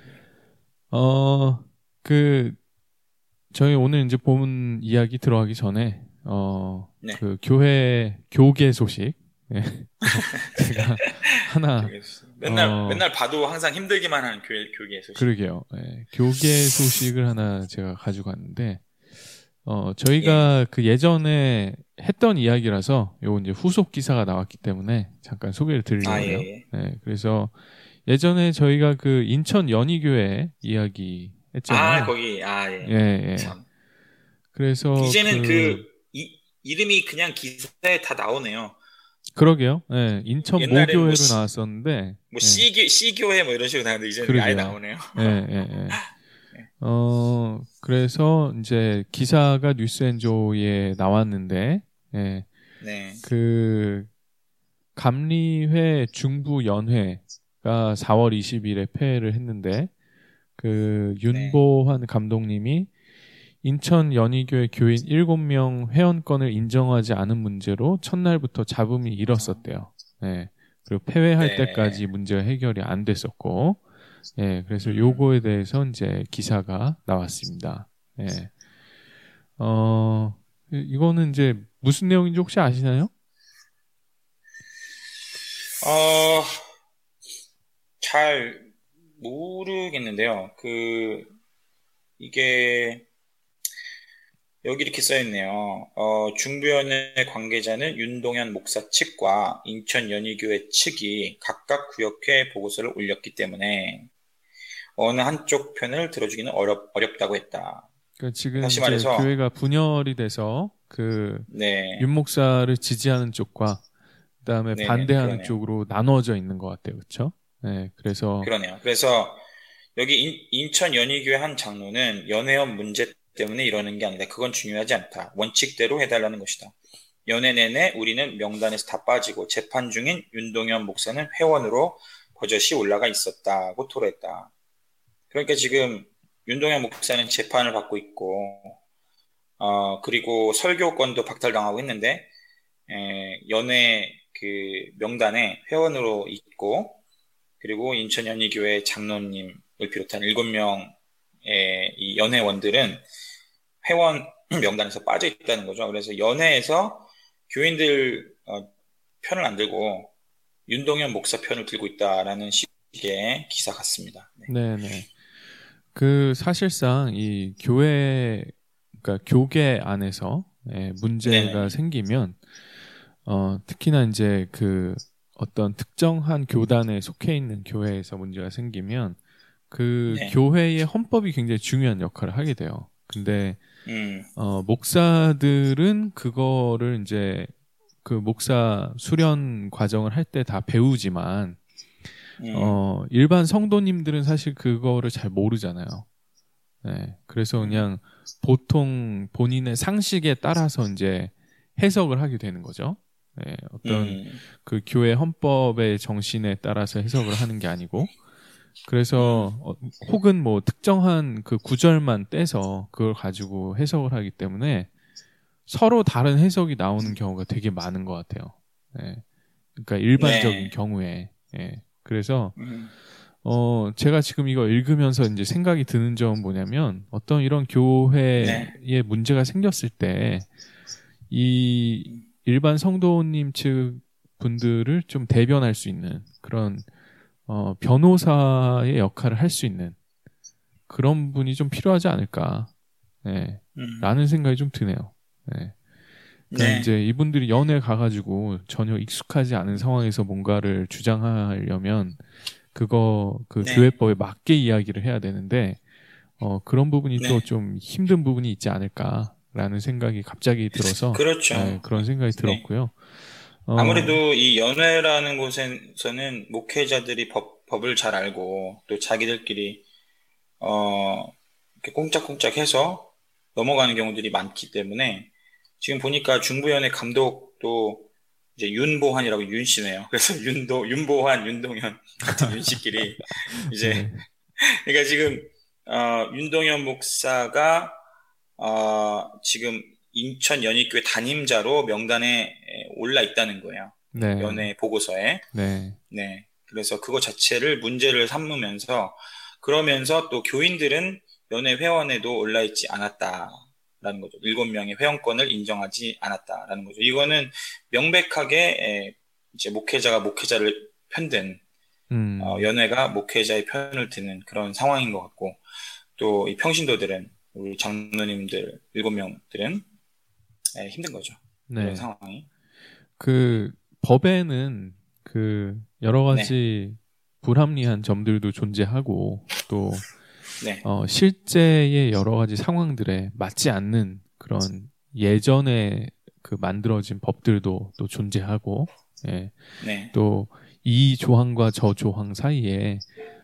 어, 그, 저희 오늘 이제 본 이야기 들어가기 전에, 어, 네. 그 교회, 교계 소식. 예. 제가 하나, 맨날, 어, 맨날 봐도 항상 힘들기만 하는 교회, 교계 소식. 그러게요. 예. 교계 소식을 하나 제가 가지고 왔는데, 어, 저희가 예. 그 예전에 했던 이야기라서, 요 이제 후속 기사가 나왔기 때문에 잠깐 소개를 드리려고요. 아, 예, 예. 예. 그래서, 예전에 저희가 그 인천 연희교회 이야기 했잖아요. 아, 거기, 아, 예. 예, 예. 참. 그래서. 이제는 그, 그 이, 이름이 그냥 기사에 다 나오네요. 그러게요. 예. 인천 모교회로 뭐 시, 나왔었는데. 뭐, 예. C교, C교회 뭐 이런 식으로 나왔는데, 이제는 그러게요. 아예 나오네요. 예, 예, 예. 어, 그래서 이제 기사가 뉴스앤조에 나왔는데, 예, 네. 그 감리회 중부연회가 사월 이십일에 폐회를 했는데, 그 네. 윤보환 감독님이 인천 연희교회 교인 일곱 명 회원권을 인정하지 않은 문제로 첫날부터 잡음이 일었었대요. 예. 그리고 폐회할 때까지 네. 문제가 해결이 안 됐었고, 예. 그래서 음. 요거에 대해서 이제 기사가 나왔습니다. 예. 어, 이거는 이제 무슨 내용인지 혹시 아시나요? 어, 잘 모르겠는데요. 그, 이게, 여기 이렇게 써있네요. 어, 중부연회 관계자는 윤동현 목사 측과 인천 연희교회 측이 각각 구역회 보고서를 올렸기 때문에 어느 한쪽 편을 들어주기는 어렵, 어렵다고 했다. 그러니까 지금 다시 이제 말해서, 교회가 분열이 돼서 그 윤 네, 목사를 지지하는 쪽과 그다음에 네네네, 반대하는 그러네요. 쪽으로 나눠져 있는 것 같아요. 그렇죠? 네, 그래서 그러네요. 그래서 여기 인, 인천 연희교회 한 장로는 연회원 문제 때문에 이러는 게 아니다. 그건 중요하지 않다. 원칙대로 해달라는 것이다. 연회 내내 우리는 명단에서 다 빠지고 재판 중인 윤동현 목사는 회원으로 버젓이 올라가 있었다고 토로했다. 그러니까 지금 윤동현 목사는 재판을 받고 있고, 어, 그리고 설교권도 박탈당하고 했는데, 에, 연회 그 명단에 회원으로 있고, 그리고 인천 연희교회 장로님을 비롯한 일곱 명의 이 연회원들은 회원 명단에서 빠져 있다는 거죠. 그래서 연회에서 교인들 어, 편을 안 들고 윤동현 목사 편을 들고 있다라는 식의 기사 같습니다. 네. 네, 네. 그 사실상 이 교회 그러니까 교계 안에서 예, 문제가 네네. 생기면 어, 특히나 이제 그 어떤 특정한 교단에 속해 있는 교회에서 문제가 생기면 그 네. 교회의 헌법이 굉장히 중요한 역할을 하게 돼요. 근데 음, 어, 목사들은 그거를 이제 그 목사 수련 과정을 할 때 다 배우지만 음, 어, 일반 성도님들은 사실 그거를 잘 모르잖아요. 네, 그래서 음, 그냥 보통 본인의 상식에 따라서 이제 해석을 하게 되는 거죠. 네, 어떤 음, 그 교회 헌법의 정신에 따라서 해석을 하는 게 아니고, 그래서 음, 어, 혹은 뭐 특정한 그 구절만 떼서 그걸 가지고 해석을 하기 때문에 서로 다른 해석이 나오는 경우가 되게 많은 것 같아요. 네, 그러니까 일반적인 네. 경우에. 예, 그래서 음, 어, 제가 지금 이거 읽으면서 이제 생각이 드는 점은 뭐냐면 어떤 이런 네. 교회에 문제가 생겼을 때 이 음, 일반 성도님 측 분들을 좀 대변할 수 있는 그런 어, 변호사의 역할을 할 수 있는 그런 분이 좀 필요하지 않을까, 예, 음, 라는 생각이 좀 드네요. 예. 그러니까 네. 이제 이분들이 연애 가가지고 전혀 익숙하지 않은 상황에서 뭔가를 주장하려면 그거 그 네. 교회법에 맞게 이야기를 해야 되는데 어, 그런 부분이 또 네. 좀 힘든 부분이 있지 않을까라는 생각이 갑자기 들어서 예, 그렇죠. 그런 생각이 네. 들었고요. 어, 아무래도 이 연회라는 곳에서는 목회자들이 법, 법을 잘 알고 또 자기들끼리 어, 이렇게 꼼짝꼼짝 해서 넘어가는 경우들이 많기 때문에 지금 보니까 중부연회 감독도 이제 윤보환이라고 윤 씨네요. 그래서 윤도, 윤보환, 윤동현 같은 윤 씨끼리 이제 네, 그러니까 지금 어, 윤동현 목사가 어, 지금 인천 연희교회 담임자로 명단에 올라 있다는 거예요. 네, 연회 보고서에. 네, 네. 그래서 그거 자체를 문제를 삼으면서 그러면서 또 교인들은 연회 회원에도 올라 있지 않았다라는 거죠. 일곱 명의 회원권을 인정하지 않았다라는 거죠. 이거는 명백하게 에, 이제 목회자가 목회자를 편든 어, 음, 연회가 목회자의 편을 드는 그런 상황인 것 같고 또 이 평신도들은 우리 장로님들 일곱 명들은 에, 힘든 거죠. 이런 네. 상황이. 그 법에는 그 여러 네, 가지 불합리한 점들도 존재하고 또 네, 어, 실제의 여러 가지 상황들에 맞지 않는 그런 예전에 그 만들어진 법들도 또 존재하고, 예, 네, 또 이 조항과 저 조항 사이에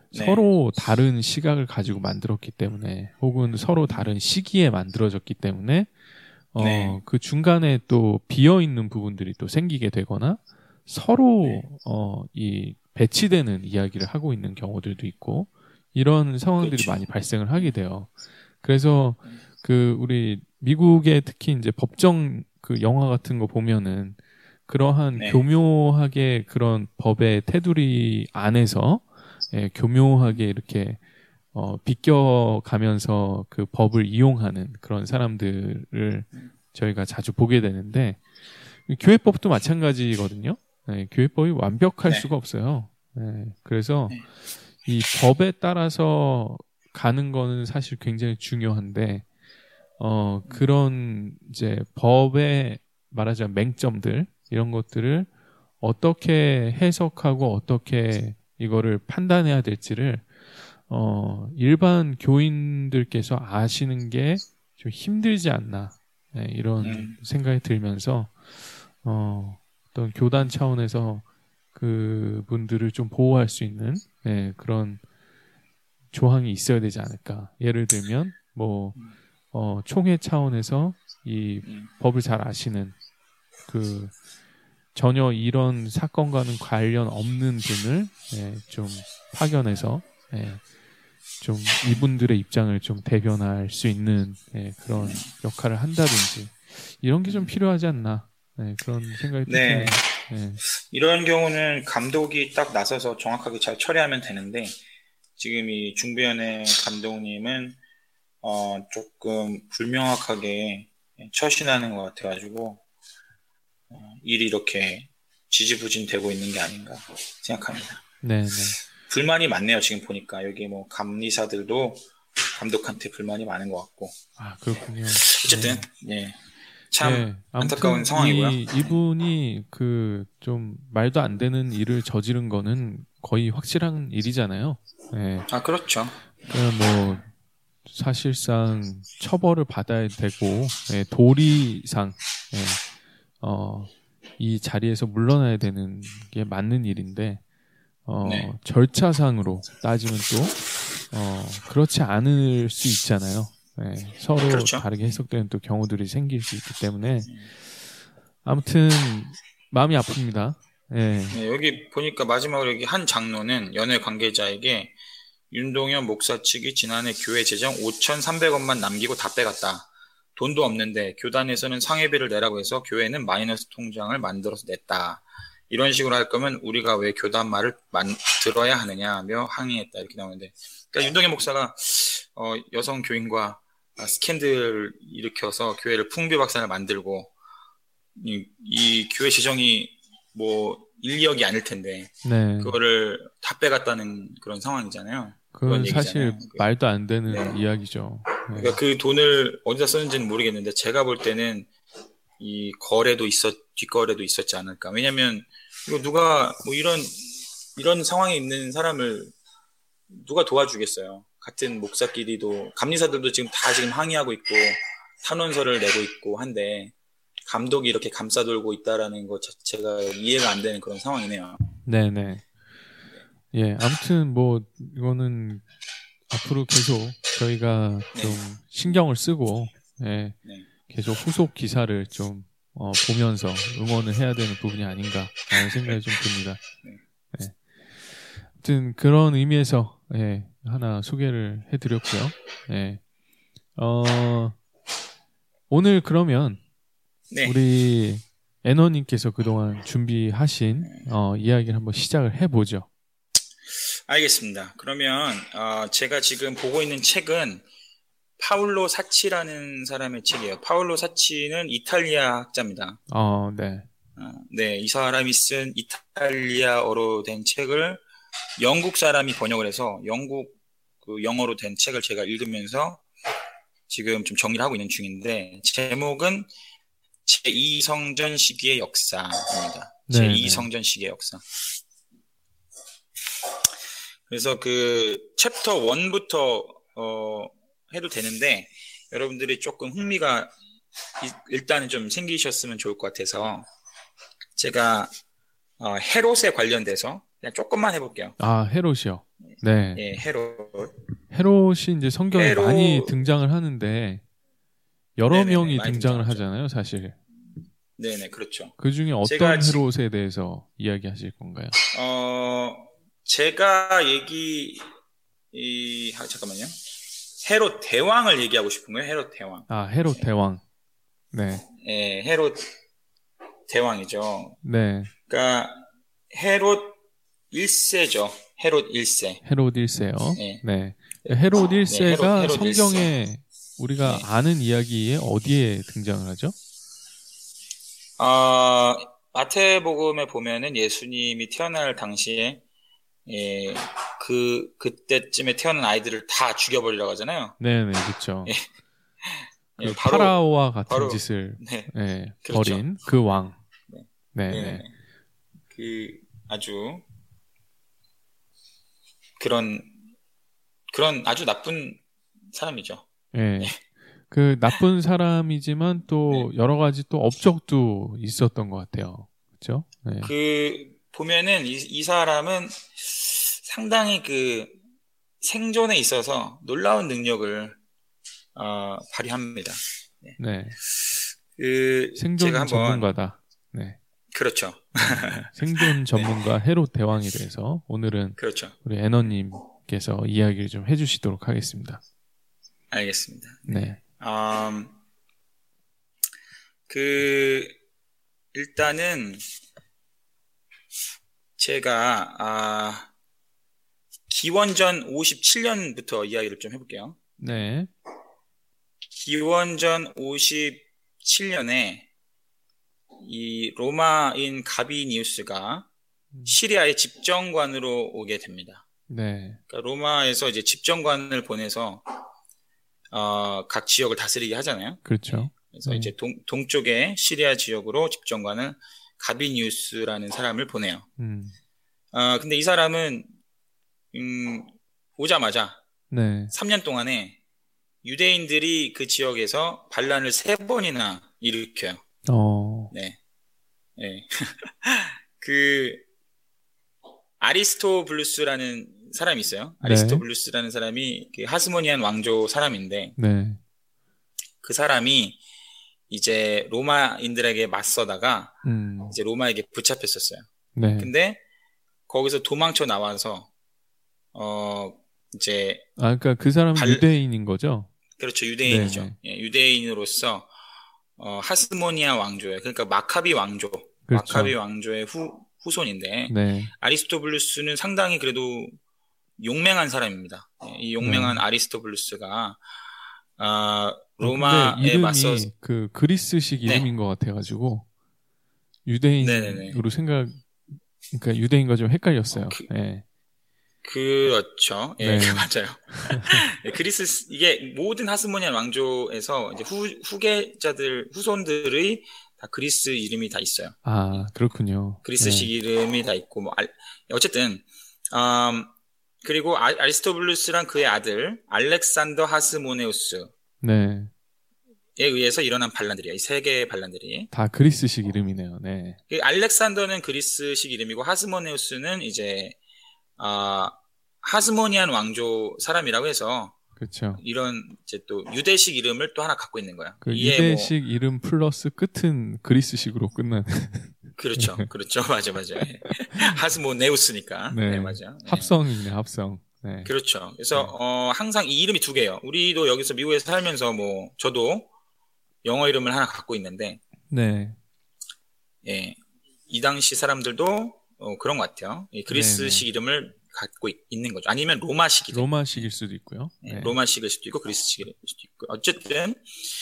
네. 서로 다른 시각을 가지고 만들었기 때문에 혹은 서로 다른 시기에 만들어졌기 때문에 어, 네. 그 중간에 또 비어 있는 부분들이 또 생기게 되거나 서로 네. 어, 이 배치되는 이야기를 하고 있는 경우들도 있고 이런 상황들이 그렇죠. 많이 발생을 하게 돼요. 그래서 그 우리 미국의 특히 이제 법정 그 영화 같은 거 보면은 그러한 네. 교묘하게 그런 법의 테두리 안에서 예, 교묘하게 이렇게 어, 비껴가면서 그 법을 이용하는 그런 사람들을 저희가 자주 보게 되는데 교회법도 마찬가지거든요. 예, 교회법이 완벽할 네. 수가 없어요. 예, 그래서 네. 이 법에 따라서 가는 거는 사실 굉장히 중요한데 어, 그런 이제 법의 말하자면 맹점들 이런 것들을 어떻게 해석하고 어떻게 이거를 판단해야 될지를 어, 일반 교인들께서 아시는 게 좀 힘들지 않나 네, 이런 음. 생각이 들면서 어, 어떤 교단 차원에서 그분들을 좀 보호할 수 있는 네, 그런 조항이 있어야 되지 않을까. 예를 들면 뭐 어, 총회 차원에서 이 음. 법을 잘 아시는 그 전혀 이런 사건과는 관련 없는 분을 예, 좀 파견해서 예, 좀 이분들의 입장을 좀 대변할 수 있는 예, 그런 역할을 한다든지 이런 게 좀 필요하지 않나 예, 그런 생각이 또 네. 드네요. 예. 이런 경우는 감독이 딱 나서서 정확하게 잘 처리하면 되는데 지금 이 중부연의 감독님은 어, 조금 불명확하게 처신하는 것 같아가지고 어, 일이 이렇게 지지부진되고 있는 게 아닌가 생각합니다. 네, 네. 불만이 많네요. 지금 보니까 여기 뭐 감리사들도 감독한테 불만이 많은 것 같고. 아 그렇군요. 어쨌든 네. 예, 참 예, 안타까운 아무튼 상황이고요. 이 이분이 그 좀 말도 안 되는 일을 저지른 거는 거의 확실한 일이잖아요. 예. 아 그렇죠. 그냥 뭐 사실상 처벌을 받아야 되고 예, 도리상 예, 어, 이 자리에서 물러나야 되는 게 맞는 일인데 어, 네. 절차상으로 따지면 또 어, 그렇지 않을 수 있잖아요. 예, 서로 그렇죠. 다르게 해석되는 또 경우들이 생길 수 있기 때문에 아무튼 마음이 아픕니다. 예. 네, 여기 보니까 마지막으로 여기 한 장로는 연회 관계자에게 윤동현 목사 측이 지난해 교회 재정 오천삼백원만 남기고 다 빼갔다. 돈도 없는데 교단에서는 상회비를 내라고 해서 교회는 마이너스 통장을 만들어서 냈다. 이런 식으로 할 거면 우리가 왜 교단 말을 만, 들어야 하느냐며 항의했다. 이렇게 나오는데 그러니까 윤동현 목사가 어, 여성 교인과 스캔들을 일으켜서 교회를 풍비박산을 만들고 이, 이 교회 재정이 뭐 일, 이억이 아닐 텐데 네. 그거를 다 빼갔다는 그런 상황이잖아요. 그건 그런 사실 얘기잖아요. 말도 안 되는 네. 이야기죠. 네. 그러니까 그 돈을 어디다 썼는지는 모르겠는데 제가 볼 때는 이 거래도 있었 뒷거래도 있었지 않을까. 왜냐면 이거 누가 뭐 이런 이런 상황에 있는 사람을 누가 도와주겠어요. 같은 목사끼리도 감리사들도 지금 다 지금 항의하고 있고 탄원서를 내고 있고 한데 감독이 이렇게 감싸돌고 있다라는 것 자체가 이해가 안 되는 그런 상황이네요. 네네. 예, 아무튼 뭐 이거는 앞으로 계속 저희가 네. 좀 신경을 쓰고 예, 네. 계속 후속 기사를 좀 어, 보면서 응원을 해야 되는 부분이 아닌가라는 생각이 좀 듭니다. 예. 아무튼 그런 의미에서 예, 하나 소개를 해드렸고요. 예. 어, 오늘 그러면 네. 우리 애너님께서 그동안 준비하신 어, 이야기를 한번 시작을 해보죠. 알겠습니다. 그러면 어, 제가 지금 보고 있는 책은 파울로 사치라는 사람의 책이에요. 파울로 사치는 이탈리아 학자입니다. 어, 네. 어, 네, 이 사람이 쓴 이탈리아어로 된 책을 영국 사람이 번역을 해서 영국 그 영어로 된 책을 제가 읽으면서 지금 좀 정리를 하고 있는 중인데 제목은 제이 성전 시기의 역사입니다. 네, 제이 네. 성전 시기의 역사. 그래서 그 챕터 일부터 어, 해도 되는데 여러분들이 조금 흥미가 일단은 좀 생기셨으면 좋을 것 같아서 제가 어, 헤롯에 관련돼서 그냥 조금만 해볼게요. 아, 헤롯이요. 네. 예, 헤롯. 헤롯이 이제 성경에 헤롯... 많이 등장을 하는데 여러 네네네, 명이 등장을 등장하죠. 하잖아요, 사실. 네네, 그렇죠. 그 중에 어떤 헤롯에 지... 대해서 이야기하실 건가요? 어, 제가 얘기, 이, 아, 잠깐만요. 헤롯 대왕을 얘기하고 싶은 거예요, 헤롯 대왕. 아, 헤롯 네. 대왕. 네. 예, 헤롯 대왕이죠. 네. 그러니까, 헤롯 일 세죠. 헤롯 일 세. 헤롯 일 세요. 네. 네. 헤롯 일 세가 네, 헤롯, 헤롯 성경에 일 세. 우리가 네. 아는 이야기에 어디에 등장을 하죠? 어, 마태복음에 보면은 예수님이 태어날 당시에 예, 그 그때쯤에 태어난 아이들을 다 죽여버리려고 하잖아요. 네네, 그렇죠. 예. 그 예, 바로, 파라오와 같은 바로, 짓을 네. 예, 그렇죠. 벌인 그 왕. 네. 네. 네. 그 아주 그런 그런 아주 나쁜 사람이죠. 네. 네. 그 나쁜 사람이지만 또 네. 여러 가지 또 업적도 있었던 것 같아요. 그렇죠? 네. 그 보면은 이, 이 사람은 상당히 그 생존에 있어서 놀라운 능력을 어, 발휘합니다. 네. 네. 그 생존 제가 한번, 전문가다. 네. 그렇죠. 생존 전문가 네. 헤롯 대왕에 대해서 오늘은 그렇죠. 우리 애너님께서 이야기를 좀 해주시도록 하겠습니다. 알겠습니다. 네. 음, 그 일단은 제가 아, 기원전 오십칠 년부터 이야기를 좀 해볼게요. 네. 기원전 오십칠 년에 이 로마인 가비니우스가 시리아의 집정관으로 오게 됩니다. 네. 그러니까 로마에서 이제 집정관을 보내서 어, 각 지역을 다스리게 하잖아요. 그렇죠. 그래서 네. 이제 동, 동쪽의 시리아 지역으로 집정관을 가비니우스라는 사람을 보내요. 음. 어, 근데 이 사람은 음, 오자마자 네. 삼 년 동안에 유대인들이 그 지역에서 반란을 세 번이나 일으켜요. 어. 네. 네. 그 아리스토블루스라는 사람이 있어요. 아리스토블루스라는 사람이 그 하스모니안 왕조 사람인데, 네. 그 사람이 이제 로마인들에게 맞서다가 음. 이제 로마에게 붙잡혔었어요. 네. 근데 거기서 도망쳐 나와서 어 이제 아, 그러니까 그 사람은 발... 유대인인 거죠? 그렇죠, 유대인이죠. 예, 유대인으로서 어, 하스모니아 왕조예요. 그러니까 마카비 왕조, 그렇죠. 마카비 왕조의 후 후손인데 네. 아리스토블루스는 상당히 그래도 용맹한 사람입니다. 이 용맹한 네. 아리스토블루스가 어, 로마에 이름이 맞서 그 그리스식 네. 이름인 것 같아가지고 유대인으로 네네네. 생각, 그러니까 유대인과 좀 헷갈렸어요. 그, 네. 그렇죠. 예, 네. 맞아요. 그리스 이게 모든 하스모니안 왕조에서 이제 후 후계자들 후손들의 다 그리스 이름이 다 있어요. 아, 그렇군요. 그리스식 네. 이름이 다 있고 뭐 알, 어쨌든 음, 그리고 아, 아리스토블루스랑 그의 아들 알렉산더 하스모네우스 네. 에 의해서 일어난 반란들이야. 이 세 개의 반란들이 다 그리스식 이름이네요. 네. 그 알렉산더는 그리스식 이름이고 하스모네우스는 이제 어, 하스모니안 왕조 사람이라고 해서 그렇죠. 이런 이제 또 유대식 이름을 또 하나 갖고 있는 거야. 그 유대식 뭐, 이름 플러스 끝은 그리스식으로 끝나는. 그렇죠, 그렇죠, 맞아, 맞아. 하스모네우스니까. 네, 네 맞아. 합성이네, 합성. 네. 그렇죠. 그래서 네. 어, 항상 이 이름이 두 개예요. 우리도 여기서 미국에서 살면서 뭐 저도 영어 이름을 하나 갖고 있는데, 네. 예, 이 당시 사람들도 어, 그런 것 같아요. 이 그리스식 네네. 이름을 갖고 있, 있는 거죠. 아니면 로마식 이름. 로마식일 수도 있고요. 네, 네. 로마식일 수도 있고 그리스식일 수도 있고. 어쨌든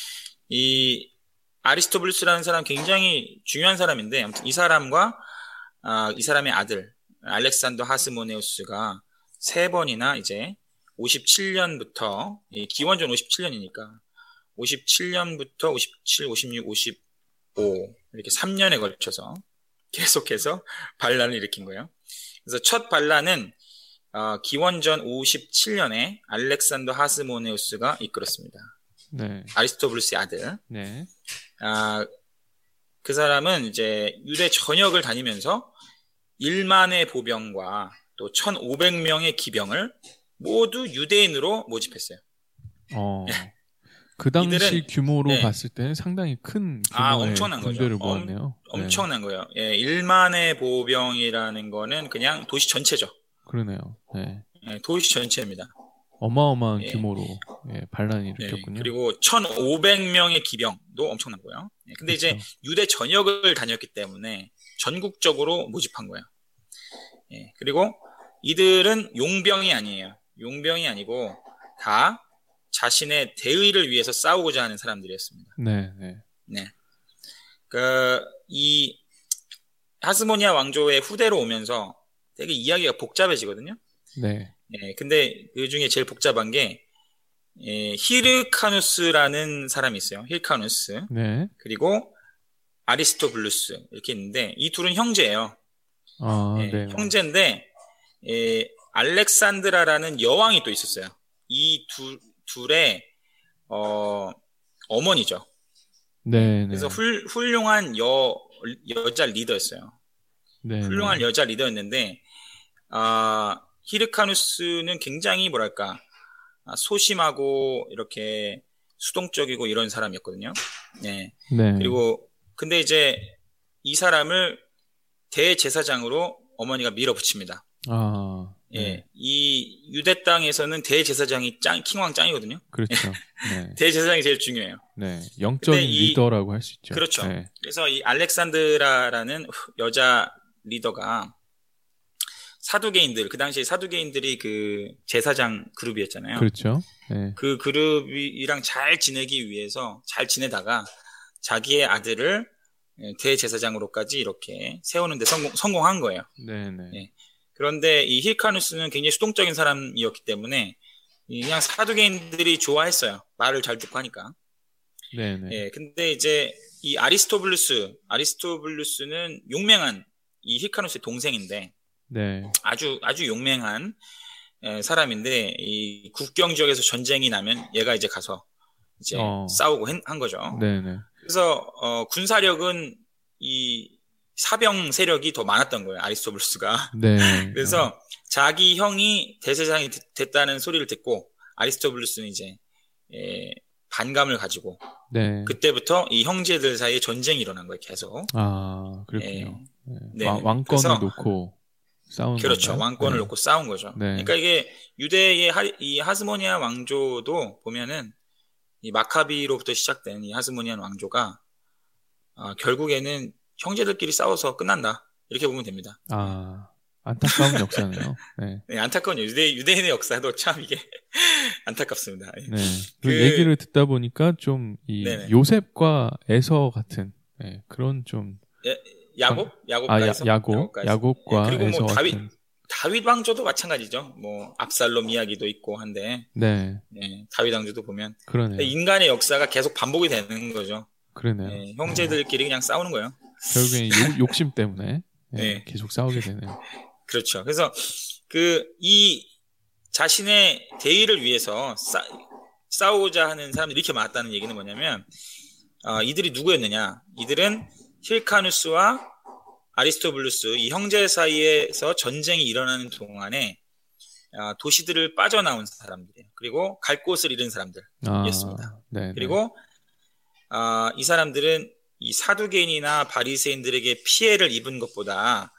이 아리스토블루스라는 사람 굉장히 중요한 사람인데, 아무튼 이 사람과 아, 이 사람의 아들 알렉산더 하스모네우스가 세 번이나 이제 오십칠 년부터 기원전 오십칠 년이니까 오십칠 년부터 오십칠, 오십육, 오십오 이렇게 삼 년에 걸쳐서 계속해서 반란을 일으킨 거예요. 그래서 첫 반란은 어, 기원전 오십칠 년에 알렉산더 하스모네우스가 이끌었습니다. 네. 아리스토블루스의 아들. 네. 아, 그 사람은 이제 유대 전역을 다니면서 일만의 보병과 또 천오백 명의 기병을 모두 유대인으로 모집했어요. 어. 그 당시 이들은, 규모로 네. 봤을 때는 상당히 큰 규모의 아, 엄청난 군대를 거죠. 모았네요. 엄, 엄청난 거예요. 예, 일만의 보병이라는 거는 그냥 도시 전체죠. 그러네요. 네. 예, 도시 전체입니다. 어마어마한 예. 규모로 예, 반란이 예, 일으켰군요. 그리고 천오백 명의 기병도 엄청난 거예요. 예, 근데 그쵸. 이제 유대 전역을 다녔기 때문에 전국적으로 모집한 거예요. 예, 그리고 이들은 용병이 아니에요. 용병이 아니고 다 자신의 대의를 위해서 싸우고자 하는 사람들이었습니다. 네, 네. 네. 그, 이, 하스모니아 왕조의 후대로 오면서 되게 이야기가 복잡해지거든요. 네. 예, 근데 그 중에 제일 복잡한 게, 예, 히르카누스라는 사람이 있어요. 히르카누스. 네. 그리고 아리스토블루스. 이렇게 있는데, 이 둘은 형제예요. 아, 예, 네. 형제인데, 예, 알렉산드라라는 여왕이 또 있었어요. 이 두, 둘의, 어, 어머니죠. 네, 네. 그래서 훌, 훌륭한 여, 여자 리더였어요. 네, 훌륭한 네. 여자 리더였는데, 아, 히르카누스는 굉장히 뭐랄까, 아, 소심하고, 이렇게 수동적이고 이런 사람이었거든요. 네. 네. 그리고, 근데 이제 이 사람을 대제사장으로 어머니가 밀어붙입니다. 아, 예. 네. 이 유대 땅에서는 대제사장이 짱, 킹왕 짱이거든요. 그렇죠. 네. 대제사장이 제일 중요해요. 네. 영적인 근데 이- 리더라고 할 수 있죠. 그렇죠. 네. 그래서 이 알렉산드라라는 여자 리더가 사두개인들, 그 당시에 사두개인들이 그 제사장 그룹이었잖아요. 그렇죠. 네. 그 그룹이랑 잘 지내기 위해서 잘 지내다가 자기의 아들을 대제사장으로까지 이렇게 세우는데 성공, 성공한 거예요. 네, 네. 예. 그런데 이 힐카누스는 굉장히 수동적인 사람이었기 때문에 그냥 사두개인들이 좋아했어요. 말을 잘 듣고 하니까. 네, 네. 예, 근데 이제 이 아리스토블루스, 아리스토블루스는 용맹한 이 힐카누스의 동생인데 네. 아주 아주 용맹한 에, 사람인데 이 국경 지역에서 전쟁이 나면 얘가 이제 가서 이제 어. 싸우고 한, 한 거죠. 네, 네. 그래서 어, 군사력은 이 사병 세력이 더 많았던 거예요. 아리스토블루스가. 네. 그래서 자기 형이 대제사장이 됐- 됐다는 소리를 듣고 아리스토블루스는 이제 에, 반감을 가지고 네. 그때부터 이 형제들 사이에 전쟁이 일어난 거예요. 계속. 아, 그렇군요. 네. 네. 왕, 왕권을 그래서- 놓고 싸우는 그렇죠. 건가요? 왕권을 네. 놓고 싸운 거죠. 네. 그러니까 이게 유대의 하, 이 하스모니아 왕조도 보면은 이 마카비로부터 시작된 이 하스모니안 왕조가 아, 결국에는 형제들끼리 싸워서 끝난다. 이렇게 보면 됩니다. 아, 안타까운 역사네요. 네. 네, 안타까운 유대, 유대인의 역사도 참 이게 안타깝습니다. 예. 네. 그 그- 얘기를 듣다 보니까 좀 이 네네. 요셉과 에서 같은 네, 그런 좀 야곱? 아, 야, 야곱가에서? 야곱, 야곱가에서. 야곱과 예, 그리고 에서 뭐 다윗, 같은 다윗 왕조도 마찬가지죠. 뭐 압살롬 이야기도 있고 한데 네, 예, 다윗 왕조도 보면 그러네요. 인간의 역사가 계속 반복이 되는 거죠. 그러네요. 예, 형제들끼리 그냥 싸우는 거예요. 결국엔 욕, 욕심 때문에 네, 네. 계속 싸우게 되네요. 그렇죠. 그래서 그 이 자신의 대의를 위해서 싸, 싸우고자 하는 사람들이 이렇게 많았다는 얘기는 뭐냐면 어, 이들이 누구였느냐? 이들은 힐카누스와 아리스토블루스 이 형제 사이에서 전쟁이 일어나는 동안에 어, 도시들을 빠져나온 사람들이에요. 그리고 갈 곳을 잃은 사람들. 아, 이었습니다. 네, 네. 그리고 어, 이 사람들은 이 사두개인이나 바리새인들에게 피해를 입은 것보다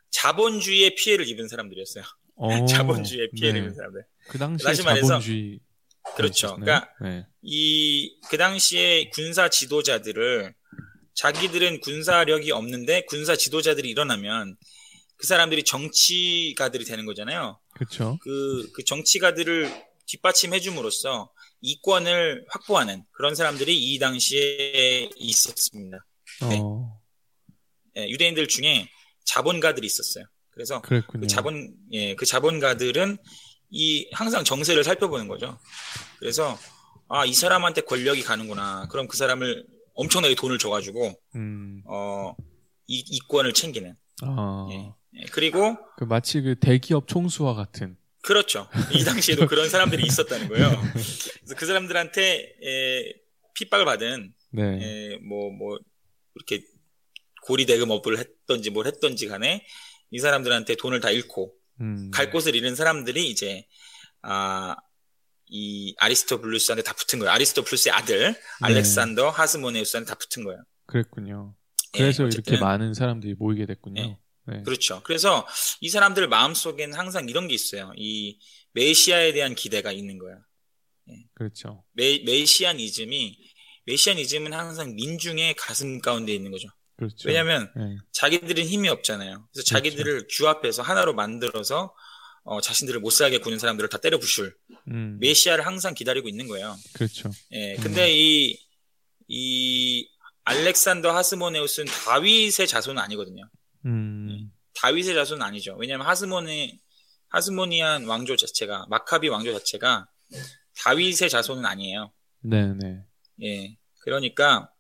자본주의의 피해를 입은 사람들이었어요. 어, 자본주의의 피해를 네. 입은 사람들. 그 당시에 다시 말해서- 자본주의 그렇죠. 그러니까 네. 이 그 당시에 군사 지도자들을 자기들은 군사력이 없는데 군사 지도자들이 일어나면 그 사람들이 정치가들이 되는 거잖아요. 그렇죠. 그, 그 정치가들을 뒷받침해 줌으로써 이권을 확보하는 그런 사람들이 이 당시에 있었습니다. 네. 어, 예, 유대인들 중에 자본가들이 있었어요. 그래서 그랬군요. 그 자본, 예, 그 자본가들은 이 항상 정세를 살펴보는 거죠. 그래서 아, 이 사람한테 권력이 가는구나. 그럼 그 사람을 엄청나게 돈을 줘가지고 음, 어, 이 이권을 챙기는. 아, 예. 예, 그리고 그 마치 그 대기업 총수와 같은. 그렇죠. 이 당시에도 그런 사람들이 있었다는 거예요. 그래서 그 사람들한테 에, 핍박을 받은 네, 에, 뭐, 뭐, 이렇게 고리 대금업을 했던지 뭘 했던지 간에 이 사람들한테 돈을 다 잃고 음. 갈 곳을 잃은 사람들이 이제 아, 이 아리스토블루스한테 다 붙은 거예요. 아리스토블루스의 아들 네. 알렉산더 하스모네우스한테 다 붙은 거예요. 그랬군요. 예, 그래서 어쨌든, 이렇게 많은 사람들이 모이게 됐군요. 예. 네. 그렇죠. 그래서 이 사람들 마음속에는 항상 이런 게 있어요. 이 메시아에 대한 기대가 있는 거예요. 예. 그렇죠. 메, 메시아니즘이 메시아니즘은 항상 민중의 가슴 가운데 있는 거죠. 그렇죠. 왜냐하면 네. 자기들은 힘이 없잖아요. 그래서 자기들을 그렇죠. 규합해서 하나로 만들어서 어, 자신들을 못 살게 구는 사람들을 다 때려 부술 음. 메시아를 항상 기다리고 있는 거예요. 그렇죠. 예, 음. 근데 이, 이 알렉산더 하스모네우스는 다윗의 자손은 아니거든요. 음. 다윗의 자손은 아니죠. 왜냐하면 하스모니 하스모니안 왕조 자체가 마카비 왕조 자체가 다윗의 자손은 아니에요. 네네. 예, 그러니까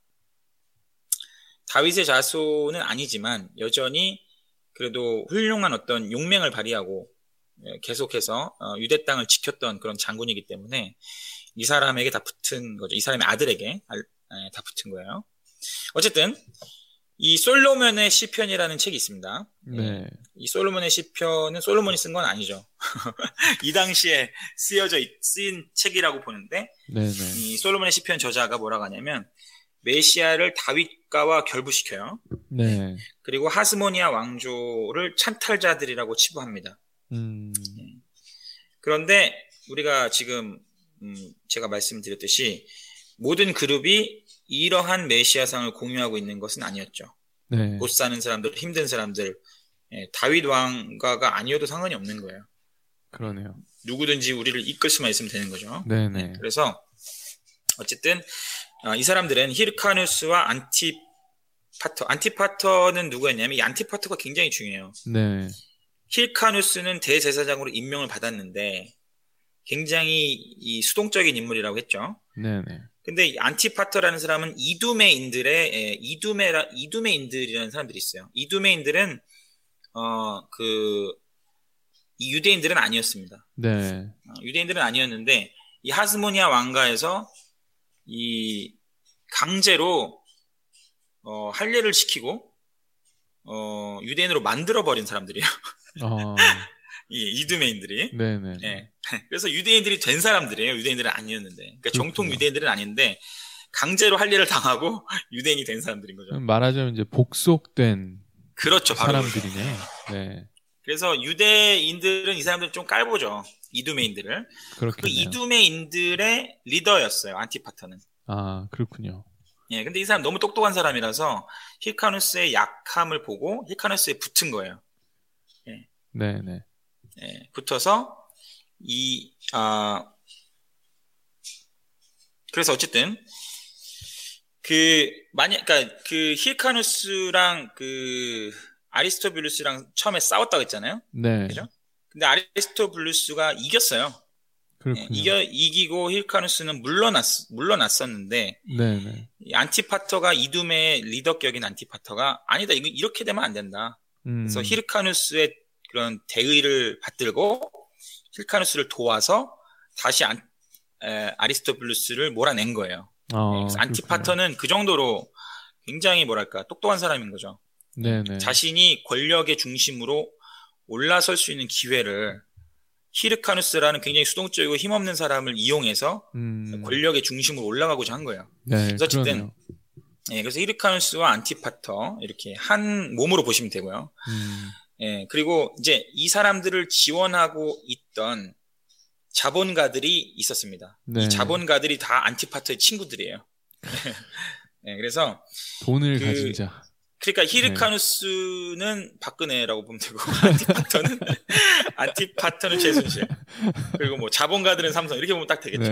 다윗의 자손은 아니지만 여전히 그래도 훌륭한 어떤 용맹을 발휘하고 계속해서 유대 땅을 지켰던 그런 장군이기 때문에 이 사람에게 다 붙은 거죠. 이 사람의 아들에게 다 붙은 거예요. 어쨌든 이 솔로몬의 시편이라는 책이 있습니다. 네. 이 솔로몬의 시편은 솔로몬이 쓴 건 아니죠. 이 당시에 쓰여져 쓰인 책이라고 보는데 네네. 이 솔로몬의 시편 저자가 뭐라고 하냐면 메시아를 다윗과와 결부시켜요. 네. 그리고 하스모니아 왕조를 찬탈자들이라고 치부합니다. 음. 그런데 우리가 지금 음 제가 말씀드렸듯이 모든 그룹이 이러한 메시아상을 공유하고 있는 것은 아니었죠. 네. 못 사는 사람들, 힘든 사람들, 예, 다윗 왕가가 아니어도 상관이 없는 거예요. 그러네요. 누구든지 우리를 이끌 수만 있으면 되는 거죠. 네네. 네, 그래서 어쨌든 어, 이 사람들은 히르카누스와 안티파터, 안티파터는 누구였냐면 이 안티파터가 굉장히 중요해요. 네. 히르카누스는 대제사장으로 임명을 받았는데 굉장히 이 수동적인 인물이라고 했죠. 네네. 근데 이 안티파터라는 사람은 이두메인들의 에, 이두메라 이두메인들이라는 사람들이 있어요. 이두메인들은 어 그 이 유대인들은 아니었습니다. 네. 어, 유대인들은 아니었는데 이 하스모니아 왕가에서 이 강제로 어, 할례를 시키고 어, 유대인으로 만들어 버린 사람들이에요. 어. 이 이두메인들이. 네네. 네. 그래서 유대인들이 된 사람들이에요. 유대인들은 아니었는데. 그러니까 그렇군요. 정통 유대인들은 아닌데 강제로 할례를 당하고 유대인이 된 사람들인 거죠. 말하자면 이제 복속된 그렇죠. 바로 사람들이네. 네. 그래서 유대인들은 이 사람들 좀 깔보죠. 이두메인들을. 그 그렇겠네요. 이두메인들의 리더였어요. 안티파터는. 아, 그렇군요. 예, 근데 이 사람 너무 똑똑한 사람이라서 히르카누스의 약함을 보고 히르카누스에 붙은 거예요. 예. 네네. 예, 붙어서 이, 아, 그래서 어쨌든 그 만약 그러니까 그 히르카누스랑 그 아리스토블루스랑 처음에 싸웠다고 했잖아요. 네. 그죠? 근데 아리스토블루스가 이겼어요. 그렇군요. 예, 이겨 이기고 히르카누스는 물러났 물러났었는데 네네. 이 안티파터가 이두메의 리더격인 안티파터가 아니다 이거 이렇게 되면 안 된다. 음. 그래서 히르카누스의 그런 대의를 받들고 히르카누스를 도와서 다시 안, 에, 아리스토블루스를 몰아낸 거예요. 아, 네, 그래서 안티파터는 그 정도로 굉장히 뭐랄까 똑똑한 사람인 거죠. 네네. 자신이 권력의 중심으로 올라설 수 있는 기회를 히르카누스라는 굉장히 수동적이고 힘없는 사람을 이용해서 음. 권력의 중심으로 올라가고자 한 거예요. 네, 그래서 어쨌든 그러네요. 예, 그래서 히르카누스와 안티파터 이렇게 한 몸으로 보시면 되고요. 음. 예, 그리고 이제 이 사람들을 지원하고 있던 자본가들이 있었습니다. 네. 이 자본가들이 다 안티파터의 친구들이에요. 예, 그래서 돈을 그, 가진 자. 그러니까 히르카누스는 박근혜라고 보면 되고 안티파터는 안티파터는 최순실 그리고 뭐 자본가들은 삼성 이렇게 보면 딱 되겠죠. 네.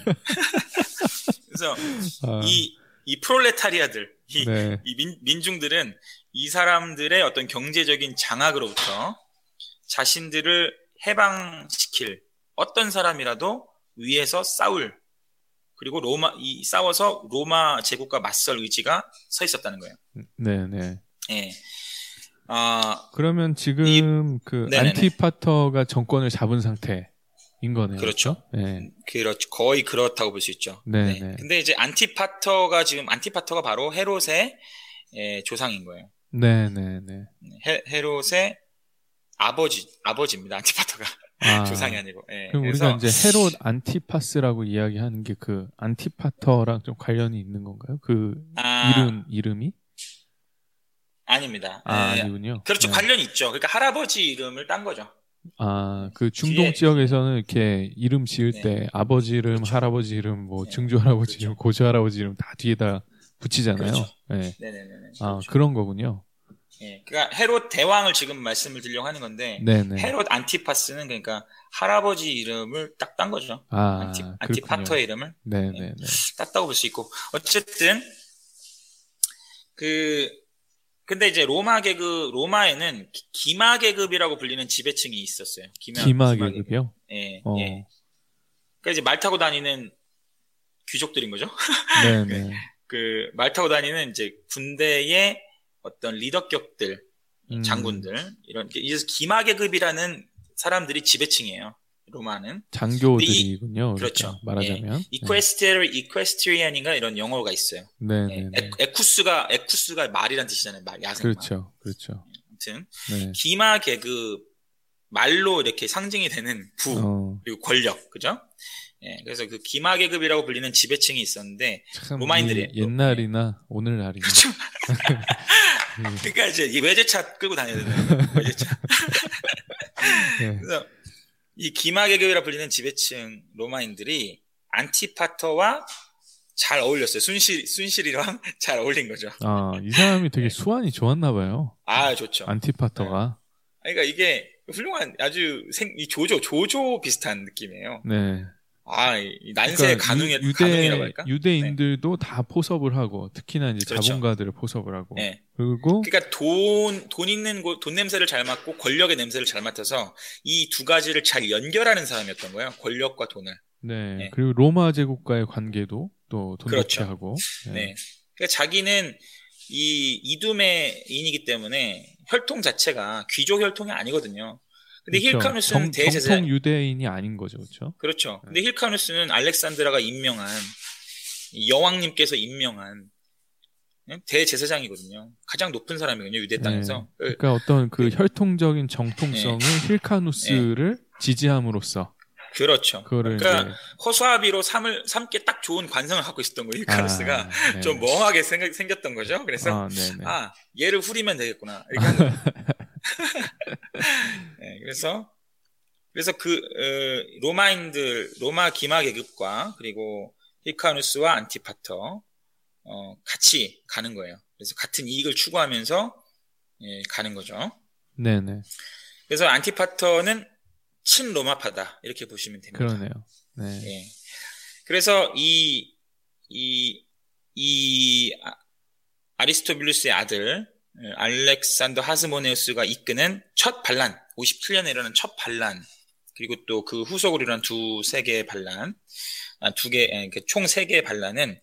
그래서 아. 이, 이 프롤레타리아들 이, 네. 이 민, 민중들은 이 사람들의 어떤 경제적인 장악으로부터 자신들을 해방시킬 어떤 사람이라도 위에서 싸울 그리고 로마 이 싸워서 로마 제국과 맞설 의지가 서 있었다는 거예요. 네네. 예. 아 그러면 지금 이, 그 네네네. 안티파터가 정권을 잡은 상태인 거네요. 그렇죠. 네. 그렇죠. 거의 그렇다고 볼 수 있죠. 네네. 네. 근데 이제 안티파터가 지금 안티파터가 바로 헤롯의 예, 조상인 거예요. 네네네. 헤, 헤롯의 아버지 아버지입니다. 안티파터가 아, 조상이 아니고. 예, 그럼 그래서 우리가 이제 헤롯 안티파스라고 이야기하는 게 그 안티파터랑 좀 관련이 있는 건가요? 그 아, 이름 이름이? 아닙니다. 아, 예, 아니군요. 그렇죠. 네. 관련이 있죠. 그러니까 할아버지 이름을 딴 거죠. 아, 그 중동 뒤에 지역에서는 이렇게 이름 지을 네. 때 아버지 이름, 그렇죠. 할아버지 이름, 뭐 네. 증조 할아버지 그렇죠. 이름, 고조 할아버지 이름 다 뒤에다 붙이잖아요. 그렇죠. 네. 네네네. 아, 그렇죠. 그런 거군요. 예, 그러니까 헤롯 대왕을 지금 말씀을 드리려고 하는 건데 네네. 헤롯 안티파스는 그러니까 할아버지 이름을 딱 딴 거죠. 아, 안티, 그렇군요. 안티파터의 이름을 네네네. 예, 땄다고 볼 수 있고 어쨌든 그 근데 이제 로마 계급 로마에는 기- 기마 계급이라고 불리는 지배층이 있었어요. 기마, 기마 기마 계급. 계급이요? 예, 어. 예. 그러니까 이제 말 타고 다니는 귀족들인 거죠. 네네. 그 말 타고 다니는 이제 군대의 어떤 리더격들, 음. 장군들 이런 이래서 기마 계급이라는 사람들이 지배층이에요. 로마는. 장교들이군요. 그렇죠. 그러니까 말하자면. 예. 이퀘스테리 이퀘스트리안인가 이런 영어가 있어요. 네네네. 예. 에, 에쿠스가 에쿠스가 말이란 뜻이잖아요. 말, 야생말. 그렇죠. 그렇죠. 아무튼 네. 기마 계급 말로 이렇게 상징이 되는 부 어, 그리고 권력, 그죠? 예, 그래서 그 기마 계급이라고 불리는 지배층이 있었는데 참 로마인들이 이 옛날이나 오늘날이나. 그렇죠. 예. 그러니까 이제 이 외제차 끌고 다녀야 되는 외제차. 네. 그래서 이 기마 계급이라 불리는 지배층 로마인들이 안티파터와 잘 어울렸어요. 순실 순실이랑 잘 어울린 거죠. 아, 이 사람이 되게 수완이 좋았나 봐요. 아, 좋죠. 안티파터가. 그러니까 이게 훌륭한 아주 생, 이 조조 조조 비슷한 느낌이에요. 네. 아, 이 난세 그러니까 가능해 유- 가능이라고 할까? 유대인들도 다 포섭을 하고, 특히나 이제 그렇죠. 자본가들을 포섭을 하고. 네. 그리고 그러니까 돈, 돈 있는 곳, 돈 냄새를 잘 맡고 권력의 냄새를 잘 맡아서 이 두 가지를 잘 연결하는 사람이었던 거예요. 권력과 돈을. 네. 네. 그리고 로마 제국과의 관계도 또 돈독히 그렇죠. 하고. 네. 그러니까 자기는 이 이두메 인이기 때문에 혈통 자체가 귀족 혈통이 아니거든요. 근데 그렇죠. 힐카누스는 정, 대제사 정통 유대인이 아닌 거죠, 그렇죠? 그렇죠. 근데 힐카누스는 알렉산드라가 임명한 여왕님께서 임명한 대제사장이거든요. 가장 높은 사람이거든요, 유대 땅에서. 네. 그러니까 어떤 그 혈통적인 정통성을 힐카누스를 지지함으로써 그렇죠. 그거를 그러니까 이제 허수아비로 삼을 삼게 딱 좋은 관성을 갖고 있었던 거예요. 힐카누스가 아, 네. 좀 멍하게 생각, 생겼던 거죠. 그래서 아, 네네. 아 얘를 후리면 되겠구나. 이렇게 한 거예요. 네, 그래서 그래서 그 어, 로마인들 로마 기마 계급과 그리고 힐카누스와 안티파터 어, 같이 가는 거예요. 그래서 같은 이익을 추구하면서 예, 가는 거죠. 네네. 그래서 안티파터는 친로마파다 이렇게 보시면 됩니다. 그러네요. 네. 예. 그래서 이, 이, 이 아, 아리스토블루스의 아들 알렉산더 하스모네우스가 이끄는 첫 반란, 오십칠 년에 일어난 첫 반란, 그리고 또 그 후속으로 일어난 두세 개의 반란, 아, 두 개, 총 세 개의 반란은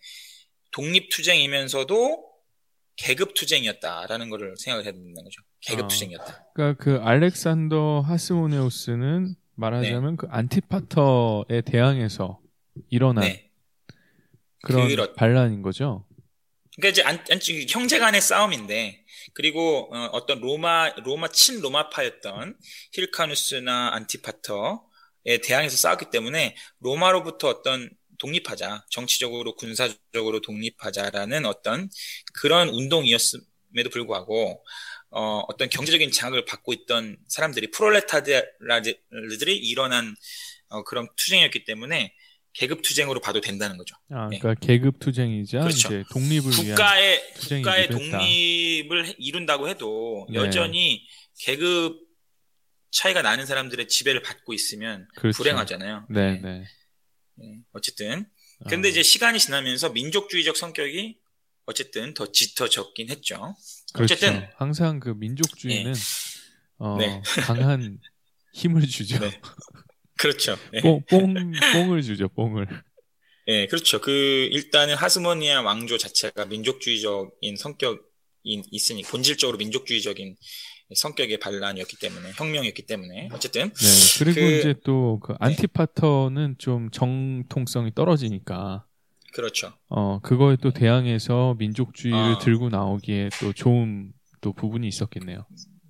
독립투쟁이면서도 계급투쟁이었다라는 것을 생각을 해야 된다는 거죠. 계급투쟁이었다. 그러니까 그 알렉산더 하스모네우스는 말하자면 네. 그 안티파터에 대항해서 일어난 네. 그런 그렇- 반란인 거죠. 그러니까 이제 안, 안, 형제 간의 싸움인데, 그리고 어, 어떤 로마 로마 친 로마파였던 힐카누스나 안티파터에 대항해서 싸웠기 때문에 로마로부터 어떤 독립하자, 정치적으로 군사적으로 독립하자라는 어떤 그런 운동이었음에도 불구하고 어, 어떤 경제적인 장악을 받고 있던 사람들이 프롤레타리아들이 일어난 어, 그런 투쟁이었기 때문에 계급 투쟁으로 봐도 된다는 거죠. 아, 네. 그러니까 계급 투쟁이자 그렇죠. 이제 독립을 위한 국가의 투쟁이기도 국가의 했다. 독립을 이룬다고 해도 네. 여전히 계급 차이가 나는 사람들의 지배를 받고 있으면 그렇죠. 불행하잖아요. 네, 네. 네. 네. 어쨌든 근데 아, 이제 시간이 지나면서 민족주의적 성격이 어쨌든 더 짙어졌긴 했죠. 그렇죠. 어쨌든 항상 그 민족주의는 어, 네. 강한 힘을 주죠. 네. 그렇죠. 네. 뽕, 뽕, 뽕을 주죠, 뽕을. 네, 그렇죠. 그 일단은 하스모니아 왕조 자체가 민족주의적인 성격이 있으니 본질적으로 민족주의적인 성격의 반란이었기 때문에 혁명이었기 때문에 어쨌든 네. 그리고 그- 이제 또 그 안티파터는 좀 정통성이 떨어지니까 그렇죠. 어 그거에 또 대항해서 민족주의를 아. 들고 나오기에 또 좋은 또 부분이 있었겠네요.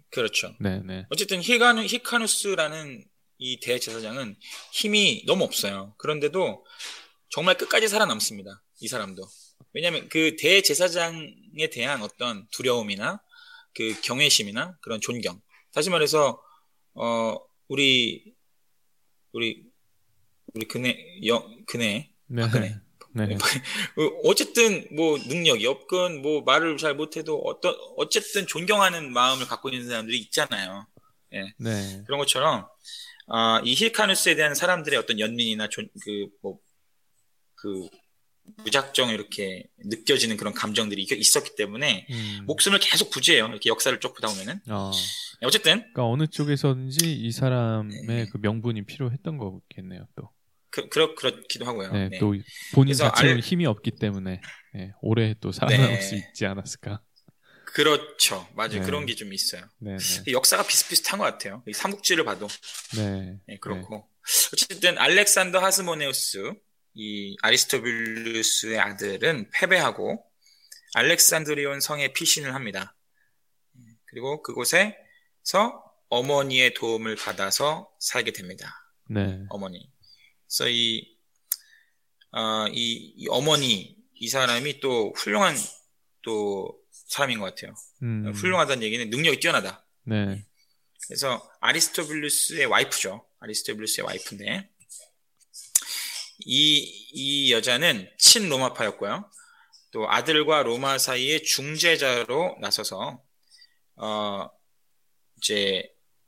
그렇죠. 네네. 어쨌든 히가누, 히카누스라는 이 대제사장은 힘이 너무 없어요. 그런데도 정말 끝까지 살아남습니다. 이 사람도. 왜냐하면 그 대제사장에 대한 어떤 두려움이나 그 경외심이나 그런 존경. 다시 말해서 어 우리 우리 우리 그네 영 그네 네. 박근혜. 네. 어쨌든 뭐 능력이 없건 뭐 말을 잘 못해도 어떤 어쨌든 존경하는 마음을 갖고 있는 사람들이 있잖아요. 예. 네. 그런 것처럼 어, 이 힐카누스에 대한 사람들의 어떤 연민이나 그 뭐 그 무작정 이렇게 느껴지는 그런 감정들이 있었기 때문에 음. 목숨을 계속 부지해요. 이렇게 역사를 쭉 보다 보면은. 어. 어쨌든 그러니까 어느 쪽에서든지 이 사람의 네. 그 명분이 필요했던 거겠네요. 또. 그, 그렇, 그렇기도 하고요. 네, 네. 또 본인 자체로 알... 힘이 없기 때문에 네, 오래 또 살아남을 네. 수 있지 않았을까. 그렇죠. 맞아요. 네. 그런 게 좀 있어요. 네, 네. 역사가 비슷비슷한 것 같아요. 이 삼국지를 봐도. 네. 네, 그렇고. 네. 어쨌든 알렉산더 하스모네우스, 이 아리스토블루스의 아들은 패배하고 알렉산드리온 성에 피신을 합니다. 그리고 그곳에서 어머니의 도움을 받아서 살게 됩니다. 네. 어머니. 그래서 이, 어, 이, 이 어머니, 이 사람이 또 훌륭한 또 사람인 것 같아요. 음. 훌륭하다는 얘기는 능력이 뛰어나다. 네. 그래서 아리스토블루스의 와이프죠. 아리스토블루스의 와이프인데 이, 이 여자는 친로마파였고요. 또 아들과 로마 사이의 중재자로 나서서 어 이제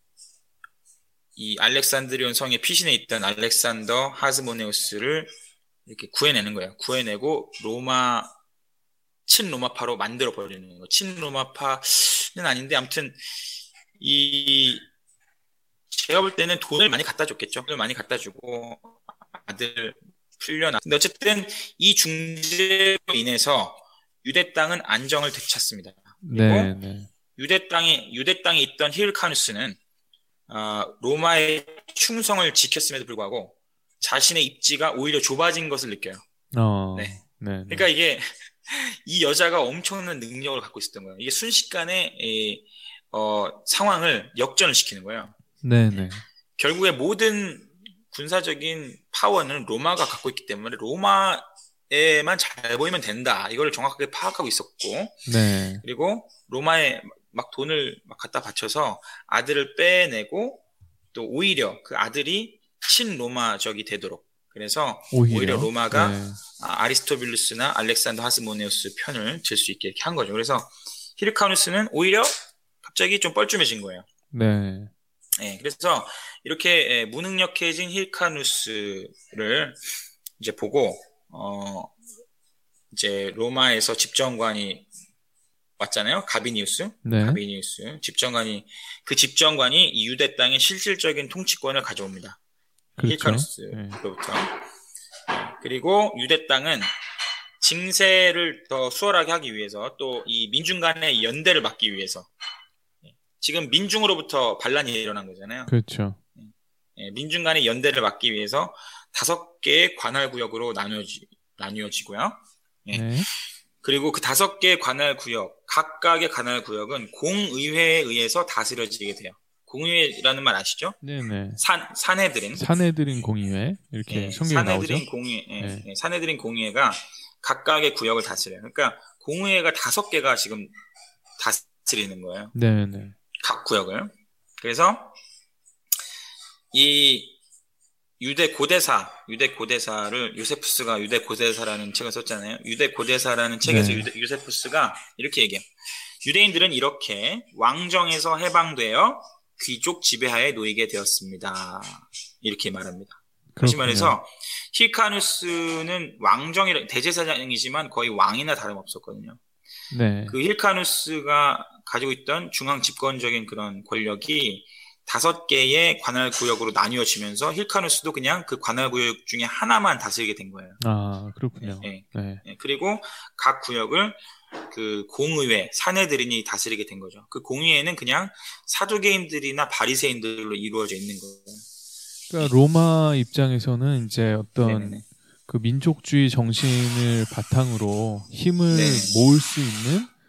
이 알렉산드리온 성에 피신해 있던 알렉산더 하스모네우스를 이렇게 구해내는 거예요. 구해내고 로마 친로마파로 만들어 버리는 거예요. 친로마파는 아닌데 아무튼 이 제가 볼 때는 돈을 많이 갖다 줬겠죠. 돈을 많이 갖다 주고 아들 풀려나. 근데 어쨌든 이 중재로 인해서 유대 땅은 안정을 되찾습니다. 그리고 네, 네. 유대 땅에 유대 땅에 있던 힐카누스는 어, 로마의 충성을 지켰음에도 불구하고 자신의 입지가 오히려 좁아진 것을 느껴요. 어, 네. 네, 네. 그러니까 이게 이 여자가 엄청난 능력을 갖고 있었던 거예요. 이게 순식간에 이, 어, 상황을 역전을 시키는 거예요. 네, 네. 결국에 모든 군사적인 파워는 로마가 갖고 있기 때문에 로마에만 잘 보이면 된다. 이걸 정확하게 파악하고 있었고, 네. 그리고 로마에 막 돈을 막 갖다 바쳐서 아들을 빼내고 또 오히려 그 아들이 친로마적이 되도록 그래서 오히려, 오히려 로마가 네. 아리스토빌루스나 알렉산더 하스모네우스 편을 들 수 있게 이렇게 한 거죠. 그래서 히르카누스는 오히려 갑자기 좀 뻘쭘해진 거예요. 네. 네, 그래서 이렇게 무능력해진 히르카누스를 이제 보고 어 이제 로마에서 집정관이 왔잖아요. 가비니우스. 네. 가비니우스 집정관이 그 집정관이 이 유대 땅의 실질적인 통치권을 가져옵니다. 그렇죠. 히르카누스로부터. 네. 그리고 유대 땅은 징세를 더 수월하게 하기 위해서 또 이 민중 간의 연대를 막기 위해서 지금 민중으로부터 반란이 일어난 거잖아요. 그렇죠. 예, 민중 간의 연대를 막기 위해서 다섯 개의 관할 구역으로 나뉘어지, 나뉘어지고요. 예. 네. 그리고 그 다섯 개의 관할 구역, 각각의 관할 구역은 공의회에 의해서 다스려지게 돼요. 공의회라는 말 아시죠? 네네. 산, 산헤드린. 산헤드린 공의회. 이렇게 예, 성경에 나오죠? 산헤드린 공의회, 예, 네. 예, 산헤드린 공의회가 각각의 구역을 다스려요. 그러니까 공의회가 다섯 개가 지금 다스리는 거예요. 네네. 각 구역을. 그래서 이 유대 고대사, 유대 고대사를 요세푸스가 유대 고대사라는 책을 썼잖아요. 유대 고대사라는 책에서 네. 유대, 요세푸스가 이렇게 얘기해요. 유대인들은 이렇게 왕정에서 해방되어 귀족 지배하에 놓이게 되었습니다. 이렇게 말합니다. 다시 말해서 힐카누스는 왕정이 대제사장이지만 거의 왕이나 다름없었거든요. 네. 그 힐카누스가 가지고 있던 중앙 집권적인 그런 권력이 다섯 개의 관할 구역으로 나뉘어지면서 힐카누스도 그냥 그 관할 구역 중에 하나만 다스리게 된 거예요. 아, 그렇군요. 네. 네. 네. 그리고 각 구역을 그 공의회, 사내들인이 다스리게 된 거죠. 그 공의회는 그냥 사두개인들이나 바리새인들로 이루어져 있는 거예요. 그러니까 로마 입장에서는 이제 어떤 네네네. 그 민족주의 정신을 바탕으로 힘을 네네. 모을 수 있는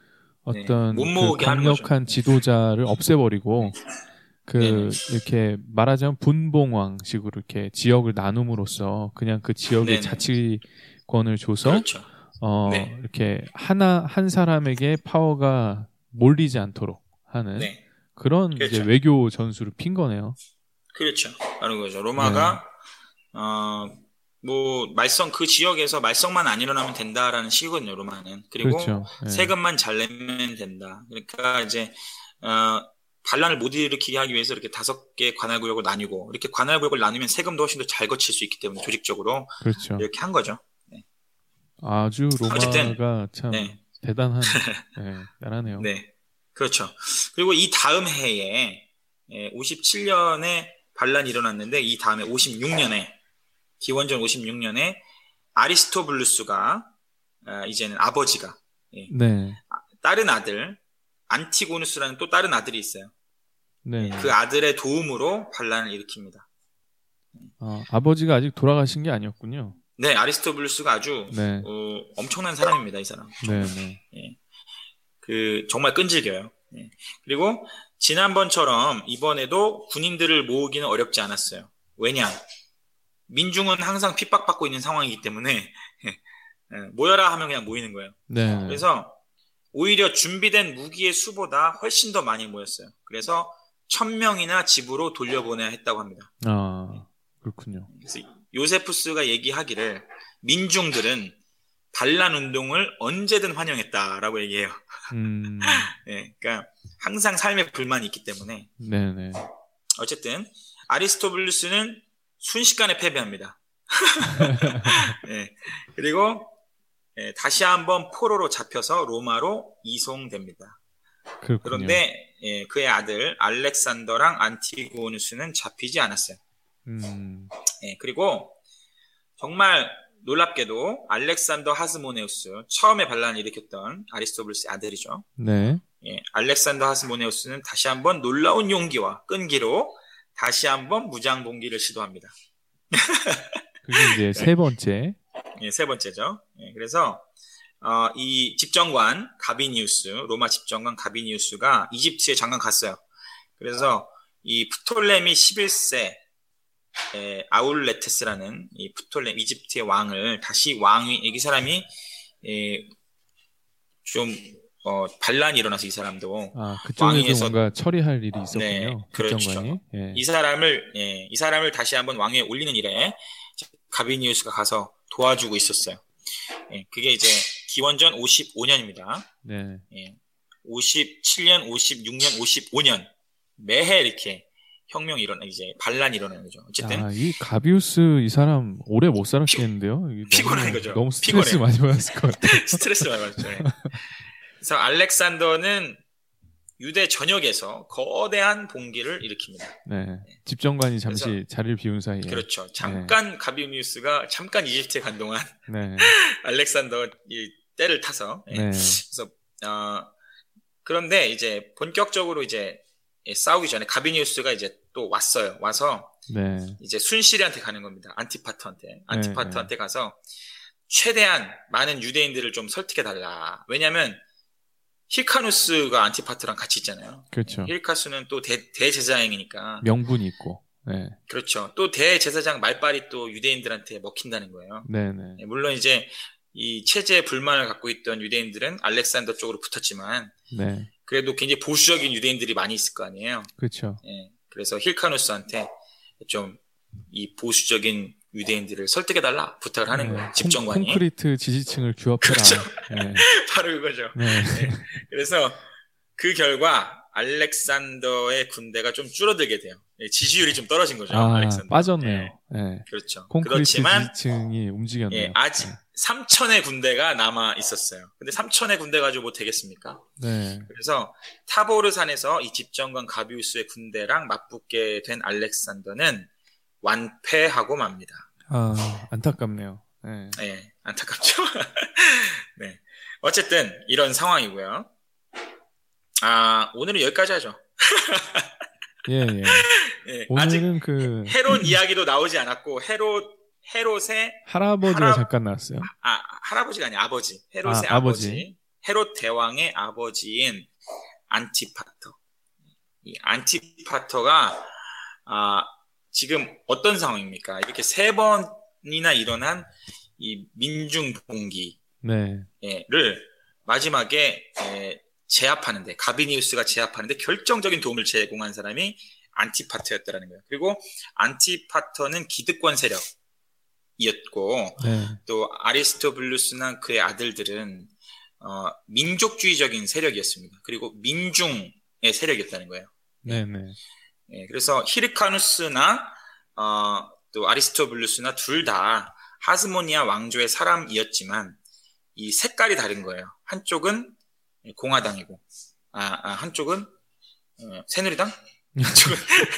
어떤 네. 못 그 모으게 하는 강력한 지도자를 없애버리고 그 네네. 이렇게 말하자면 분봉왕식으로 이렇게 지역을 나눔으로써 그냥 그 지역의 네네. 자치권을 줘서 그렇죠. 어 네. 이렇게 하나 한 사람에게 파워가 몰리지 않도록 하는 네. 그런 그렇죠. 이제 외교 전술을 핀 거네요. 그렇죠. 바로 그거죠. 로마가 네. 어, 뭐 말썽 그 지역에서 말썽만 안 일어나면 된다라는 식이거든요. 로마는. 그리고 그렇죠. 네. 세금만 잘 내면 된다. 그러니까 이제 어, 반란을 못 일으키게 하기 위해서 이렇게 다섯 개 관할구역을 나뉘고 이렇게 관할구역을 나누면 세금도 훨씬 더 잘 거칠 수 있기 때문에 조직적으로 그렇죠. 이렇게 한 거죠. 네. 아주 로마가 어쨌든, 참 네. 대단한 네, 나라네요. 네, 그렇죠. 그리고 이 다음 해에 오십칠 년에 반란이 일어났는데 이 다음에 오십육 년에 기원전 오십육 년에 아리스토블루스가 어, 이제는 아버지가 예, 네. 다른 아들 안티고누스라는 또 다른 아들이 있어요. 네. 그 아들의 도움으로 반란을 일으킵니다. 아, 아버지가 아직 돌아가신 게 아니었군요. 네, 아리스토블루스가 아주 네. 어, 엄청난 사람입니다, 이 사람. 네, 네. 예, 그 정말 끈질겨요. 예. 그리고 지난번처럼 이번에도 군인들을 모으기는 어렵지 않았어요. 왜냐? 민중은 항상 핍박받고 있는 상황이기 때문에 예, 모여라 하면 그냥 모이는 거예요. 네. 그래서 오히려 준비된 무기의 수보다 훨씬 더 많이 모였어요. 그래서 천 명이나 집으로 돌려보내야 했다고 합니다. 아, 그렇군요. 그래서 요세푸스가 얘기하기를 민중들은 반란 운동을 언제든 환영했다라고 얘기해요. 음. 네, 그러니까 항상 삶에 불만이 있기 때문에. 네네. 어쨌든 아리스토블루스는 순식간에 패배합니다. 네, 그리고 네, 다시 한번 포로로 잡혀서 로마로 이송됩니다. 그렇군요. 그런데 예, 그의 아들 알렉산더랑 안티고누스는 잡히지 않았어요. 음. 예, 그리고 정말 놀랍게도 알렉산더 하스모네우스, 처음에 반란을 일으켰던 아리스토블루스의 아들이죠. 네. 예, 알렉산더 하스모네우스는 다시 한번 놀라운 용기와 끈기로 다시 한번 무장봉기를 시도합니다. 그게 이제 세 번째. 예, 세 번째죠. 예, 그래서 어, 이 집정관 가비니우스, 로마 집정관 가비니우스가 이집트에 잠깐 갔어요. 그래서 이 프톨레미 십일 세 에, 아울레테스라는 이 프톨레미 이집트의 왕을 다시 왕위, 이 사람이 에, 좀 어, 반란이 일어나서 이 사람도 아, 그쪽에서 왕위에서, 뭔가 처리할 일이 있었군요. 네, 그렇죠. 예. 이 사람을 예, 이 사람을 다시 한번 왕위에 올리는 일에 가비니우스가 가서 도와주고 있었어요. 예, 그게 이제 기원전 오십오 년입니다. 네. 예, 오십칠 년, 오십육 년, 오십오 년 매해 이렇게 혁명이 일어나 이제 반란이 일어나는 거죠. 어쨌든 아, 이 가비우스 이 사람 오래 못 살았겠는데요. 피곤한 너무, 거죠. 너무 스트레스 피곤해요. 많이 받았을 것 같아요. 스트레스 많이 받았죠. 네. 그래서 알렉산더는 유대 전역에서 거대한 봉기를 일으킵니다. 네. 집정관이 잠시 자리를 비운 사이에. 그렇죠. 잠깐 네. 가비우스가 잠깐 이집트에 간 동안 네. 알렉산더 이 때를 타서. 네. 네. 그래서 어, 그런데 이제 본격적으로 이제 싸우기 전에 가비니우스가 이제 또 왔어요. 와서 네. 이제 순시리한테 가는 겁니다. 안티파터한테. 안티파터한테 네. 가서 최대한 많은 유대인들을 좀 설득해달라. 왜냐하면 힐카누스가 안티파터랑 같이 있잖아요. 그렇죠. 힐카누스는 또 대, 대제사장이니까. 명분이 있고. 네. 그렇죠. 또 대제사장 말빨이 또 유대인들한테 먹힌다는 거예요. 네네. 네, 물론 이제 이 체제에 불만을 갖고 있던 유대인들은 알렉산더 쪽으로 붙었지만 네. 그래도 굉장히 보수적인 유대인들이 많이 있을 거 아니에요. 그렇죠. 예, 그래서 힐카누스한테 좀 이 보수적인 유대인들을 설득해달라 부탁을 하는 네. 거예요. 집정관이. 콘크리트 지지층을 규합해라. 그렇죠. 네. 바로 그거죠. 네. 네. 그래서 그 결과 알렉산더의 군대가 좀 줄어들게 돼요. 지지율이 좀 떨어진 거죠. 아, 알렉산더. 빠졌네요. 네. 네. 그렇죠. 콘크리트 그렇지만 지지층이 움직였네요. 예, 아직 네. 삼천의 군대가 남아 있었어요. 근데 삼천의 군대 가지고 뭐 되겠습니까? 네. 그래서 타보르산에서 이 집정관 가비우스의 군대랑 맞붙게 된 알렉산더는 완패하고 맙니다. 아, 안타깝네요. 네. 네, 안타깝죠. 네. 어쨌든 이런 상황이고요. 아, 오늘은 여기까지 하죠. 예, 예. 예, 오늘은 그 헤롯 이야기도 나오지 않았고 헤롯 헤롯의 할아버지가 할아... 잠깐 나왔어요. 아, 할아버지가 아니야, 아버지. 헤롯의 아, 아버지. 헤롯 대왕의 아버지인 안티파터. 이 안티파터가 아, 지금 어떤 상황입니까? 이렇게 세 번이나 일어난 이 민중 봉기를 네. 마지막에 에, 제압하는데, 가비니우스가 제압하는데 결정적인 도움을 제공한 사람이 안티파터였다라는 거예요. 그리고 안티파터는 기득권 세력이었고, 네. 또 아리스토블루스나 그의 아들들은 어, 민족주의적인 세력이었습니다. 그리고 민중의 세력이었다는 거예요. 네, 네. 예, 그래서 히르카누스나 어, 또 아리스토블루스나 둘 다 하스모니아 왕조의 사람이었지만 이 색깔이 다른 거예요. 한쪽은 공화당이고, 아, 아 한쪽은 어, 새누리당, 한쪽은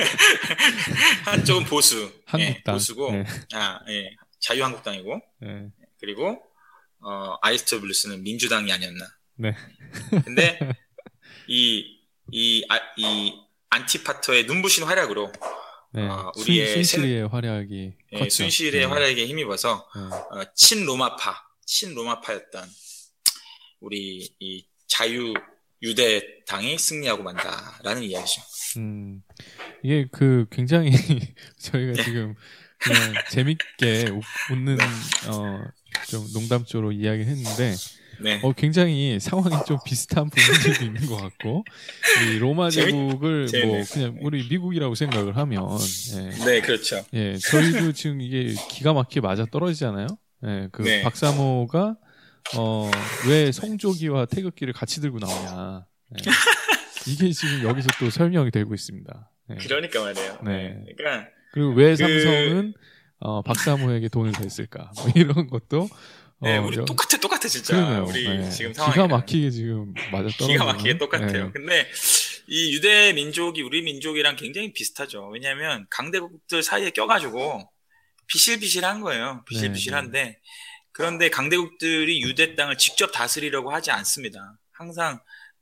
한쪽은 보수, 한국당, 예, 보수고, 네. 아, 예, 자유한국당이고, 네. 그리고 어, 아리스토블루스는 민주당이 아니었나. 네. 근데 이 이 아, 이 안티파터의 눈부신 활약으로 네. 어, 우리의 순, 순실이의 활약이 예, 컸죠. 순실의 네. 활약에 힘입어서 네. 어, 친로마파, 친로마파였던 우리 이 자유 유대당이 승리하고 만다라는 이야기죠. 음, 이게 그 굉장히 저희가 네. 지금 그냥 재밌게 웃, 웃는 네. 어, 좀 농담조로 이야기를 했는데 네. 어, 굉장히 상황이 좀 비슷한 부분들도 있는 것 같고, 이 로마 제국을 재밌, 뭐 재밌네. 그냥 우리 미국이라고 생각을 하면, 예, 네, 그렇죠. 예, 저희도 지금 이게 기가 막히게 맞아 떨어지잖아요. 예, 그 네. 박사모가 어, 왜 성조기와 태극기를 같이 들고 나오냐. 예. 이게 지금 여기서 또 설명이 되고 있습니다. 예. 그러니까 말이에요. 네. 그러니까 그리고 왜 그- 삼성은 어, 박사모에게 돈을 댔을까? 뭐 이런 것도 네, 어, 우리 여- 똑같아, 똑같아 진짜. 그러네요. 우리 네. 지금 상황이 기가 막히게 지금 맞아 떨어지는. 기가 막히게 똑같아요. 네. 근데 이 유대 민족이 우리 민족이랑 굉장히 비슷하죠. 왜냐하면 강대국들 사이에 껴가지고 비실비실한 거예요. 비실비실한데 그런데 강대국들이 유대 땅을 직접 다스리려고 하지 않습니다. 항상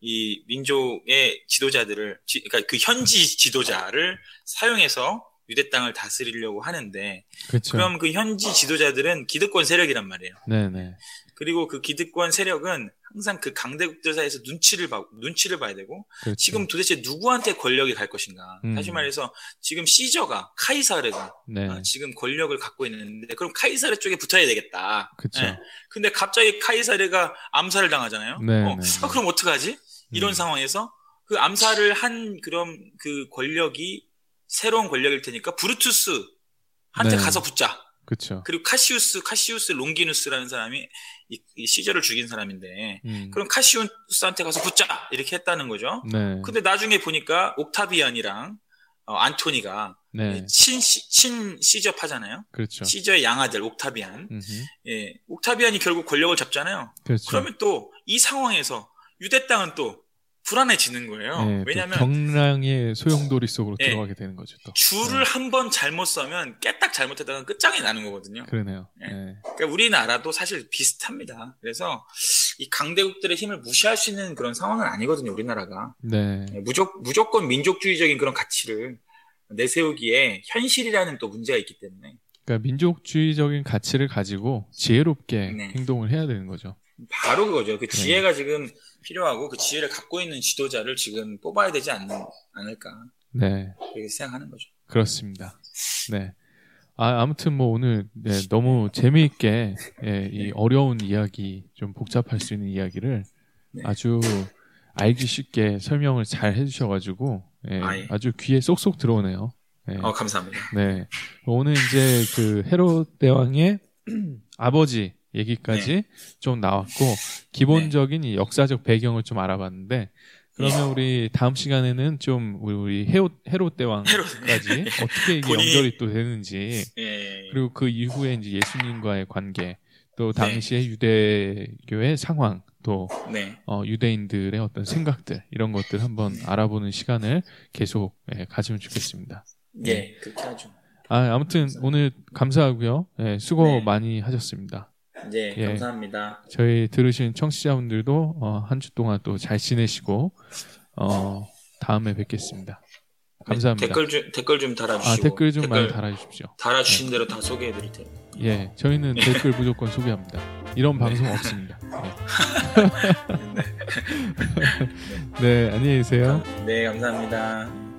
이 민족의 지도자들을, 지, 그러니까 그 현지 지도자를 사용해서 유대 땅을 다스리려고 하는데, 그렇죠. 그럼 그 현지 지도자들은 기득권 세력이란 말이에요. 네네. 그리고 그 기득권 세력은 항상 그 강대국들 사이에서 눈치를 봐, 눈치를 봐야 되고, 그렇죠. 지금 도대체 누구한테 권력이 갈 것인가. 음. 다시 말해서 지금 시저가, 카이사르가 네. 어, 지금 권력을 갖고 있는데, 그럼 카이사르 쪽에 붙어야 되겠다. 그렇죠. 예. 근데 갑자기 카이사르가 암살을 당하잖아요. 네, 어, 네, 아, 그럼 어떡하지? 이런 음. 상황에서 그 암살을 한 그런 그 권력이 새로운 권력일 테니까 브루투스한테 네. 가서 붙자. 그렇죠. 그리고 카시우스, 카시우스 롱기누스라는 사람이 이, 이 시저를 죽인 사람인데, 음. 그럼 카시우스한테 가서 붙자 이렇게 했다는 거죠. 네. 근데 나중에 보니까 옥타비안이랑 어, 안토니가 네. 친, 시, 친 시저파잖아요. 그렇죠. 시저의 양아들 옥타비안. 음흠. 예, 옥타비안이 결국 권력을 잡잖아요. 그렇죠. 그러면 또 이 상황에서 유대 땅은 또 불안해지는 거예요. 네, 또 왜냐하면 경랑의 소용돌이 속으로 네. 들어가게 되는 거죠. 또. 줄을 네. 한 번 잘못 서면 깨딱 잘못하다가 끝장이 나는 거거든요. 그러네요. 네. 네. 그러니까 우리나라도 사실 비슷합니다. 그래서 이 강대국들의 힘을 무시할 수 있는 그런 상황은 아니거든요. 우리나라가. 네. 네, 무조, 무조건 민족주의적인 그런 가치를 내세우기에 현실이라는 또 문제가 있기 때문에 그러니까 민족주의적인 가치를 가지고 지혜롭게 네. 행동을 해야 되는 거죠. 바로 그거죠. 그 네. 지혜가 지금 필요하고 그 지혜를 갖고 있는 지도자를 지금 뽑아야 되지 않는, 않을까. 네. 그렇게 생각하는 거죠. 그렇습니다. 네. 아, 아무튼 뭐 오늘 네, 너무 재미있게 예, 이 어려운 이야기, 좀 복잡할 수 있는 이야기를 네. 아주 알기 쉽게 설명을 잘 해주셔가지고 예, 아, 예. 아주 귀에 쏙쏙 들어오네요. 예. 어, 감사합니다. 네. 오늘 이제 그 헤롯 대왕의 아버지 얘기까지 좀 나왔고, 기본적인 이 역사적 배경을 좀 알아봤는데, 그러면 우리 다음 시간에는 좀 우리 헤롯, 헤롯 대왕까지 어떻게 이게 본인이- 연결이 또 되는지, 예. 그리고 그 이후에 이제 예수님과의 관계, 또 당시의 유대교의 상황, 또 네. 어, 유대인들의 어떤 생각들, 이런 것들 한번 알아보는 시간을 계속 예, 가지면 좋겠습니다. 예, 그렇게 하죠. 아, 아무튼 오늘 감사하고요. 예, 수고 네. 많이 하셨습니다. 네, 예. 감사합니다. 저희 들으신 청취자분들도 어, 한 주 동안 또 잘 지내시고 어, 다음에 뵙겠습니다. 감사합니다. 댓글 좀 댓글 좀 달아주시고. 아, 댓글 좀 많이 달아주십시오. 달아주신 대로 다 소개해드릴 테니. 예, 저희는 댓글 무조건 소개합니다. 이런 방송 없습니다. 예. 네. 네, 안녕히 계세요. 네, 감사합니다.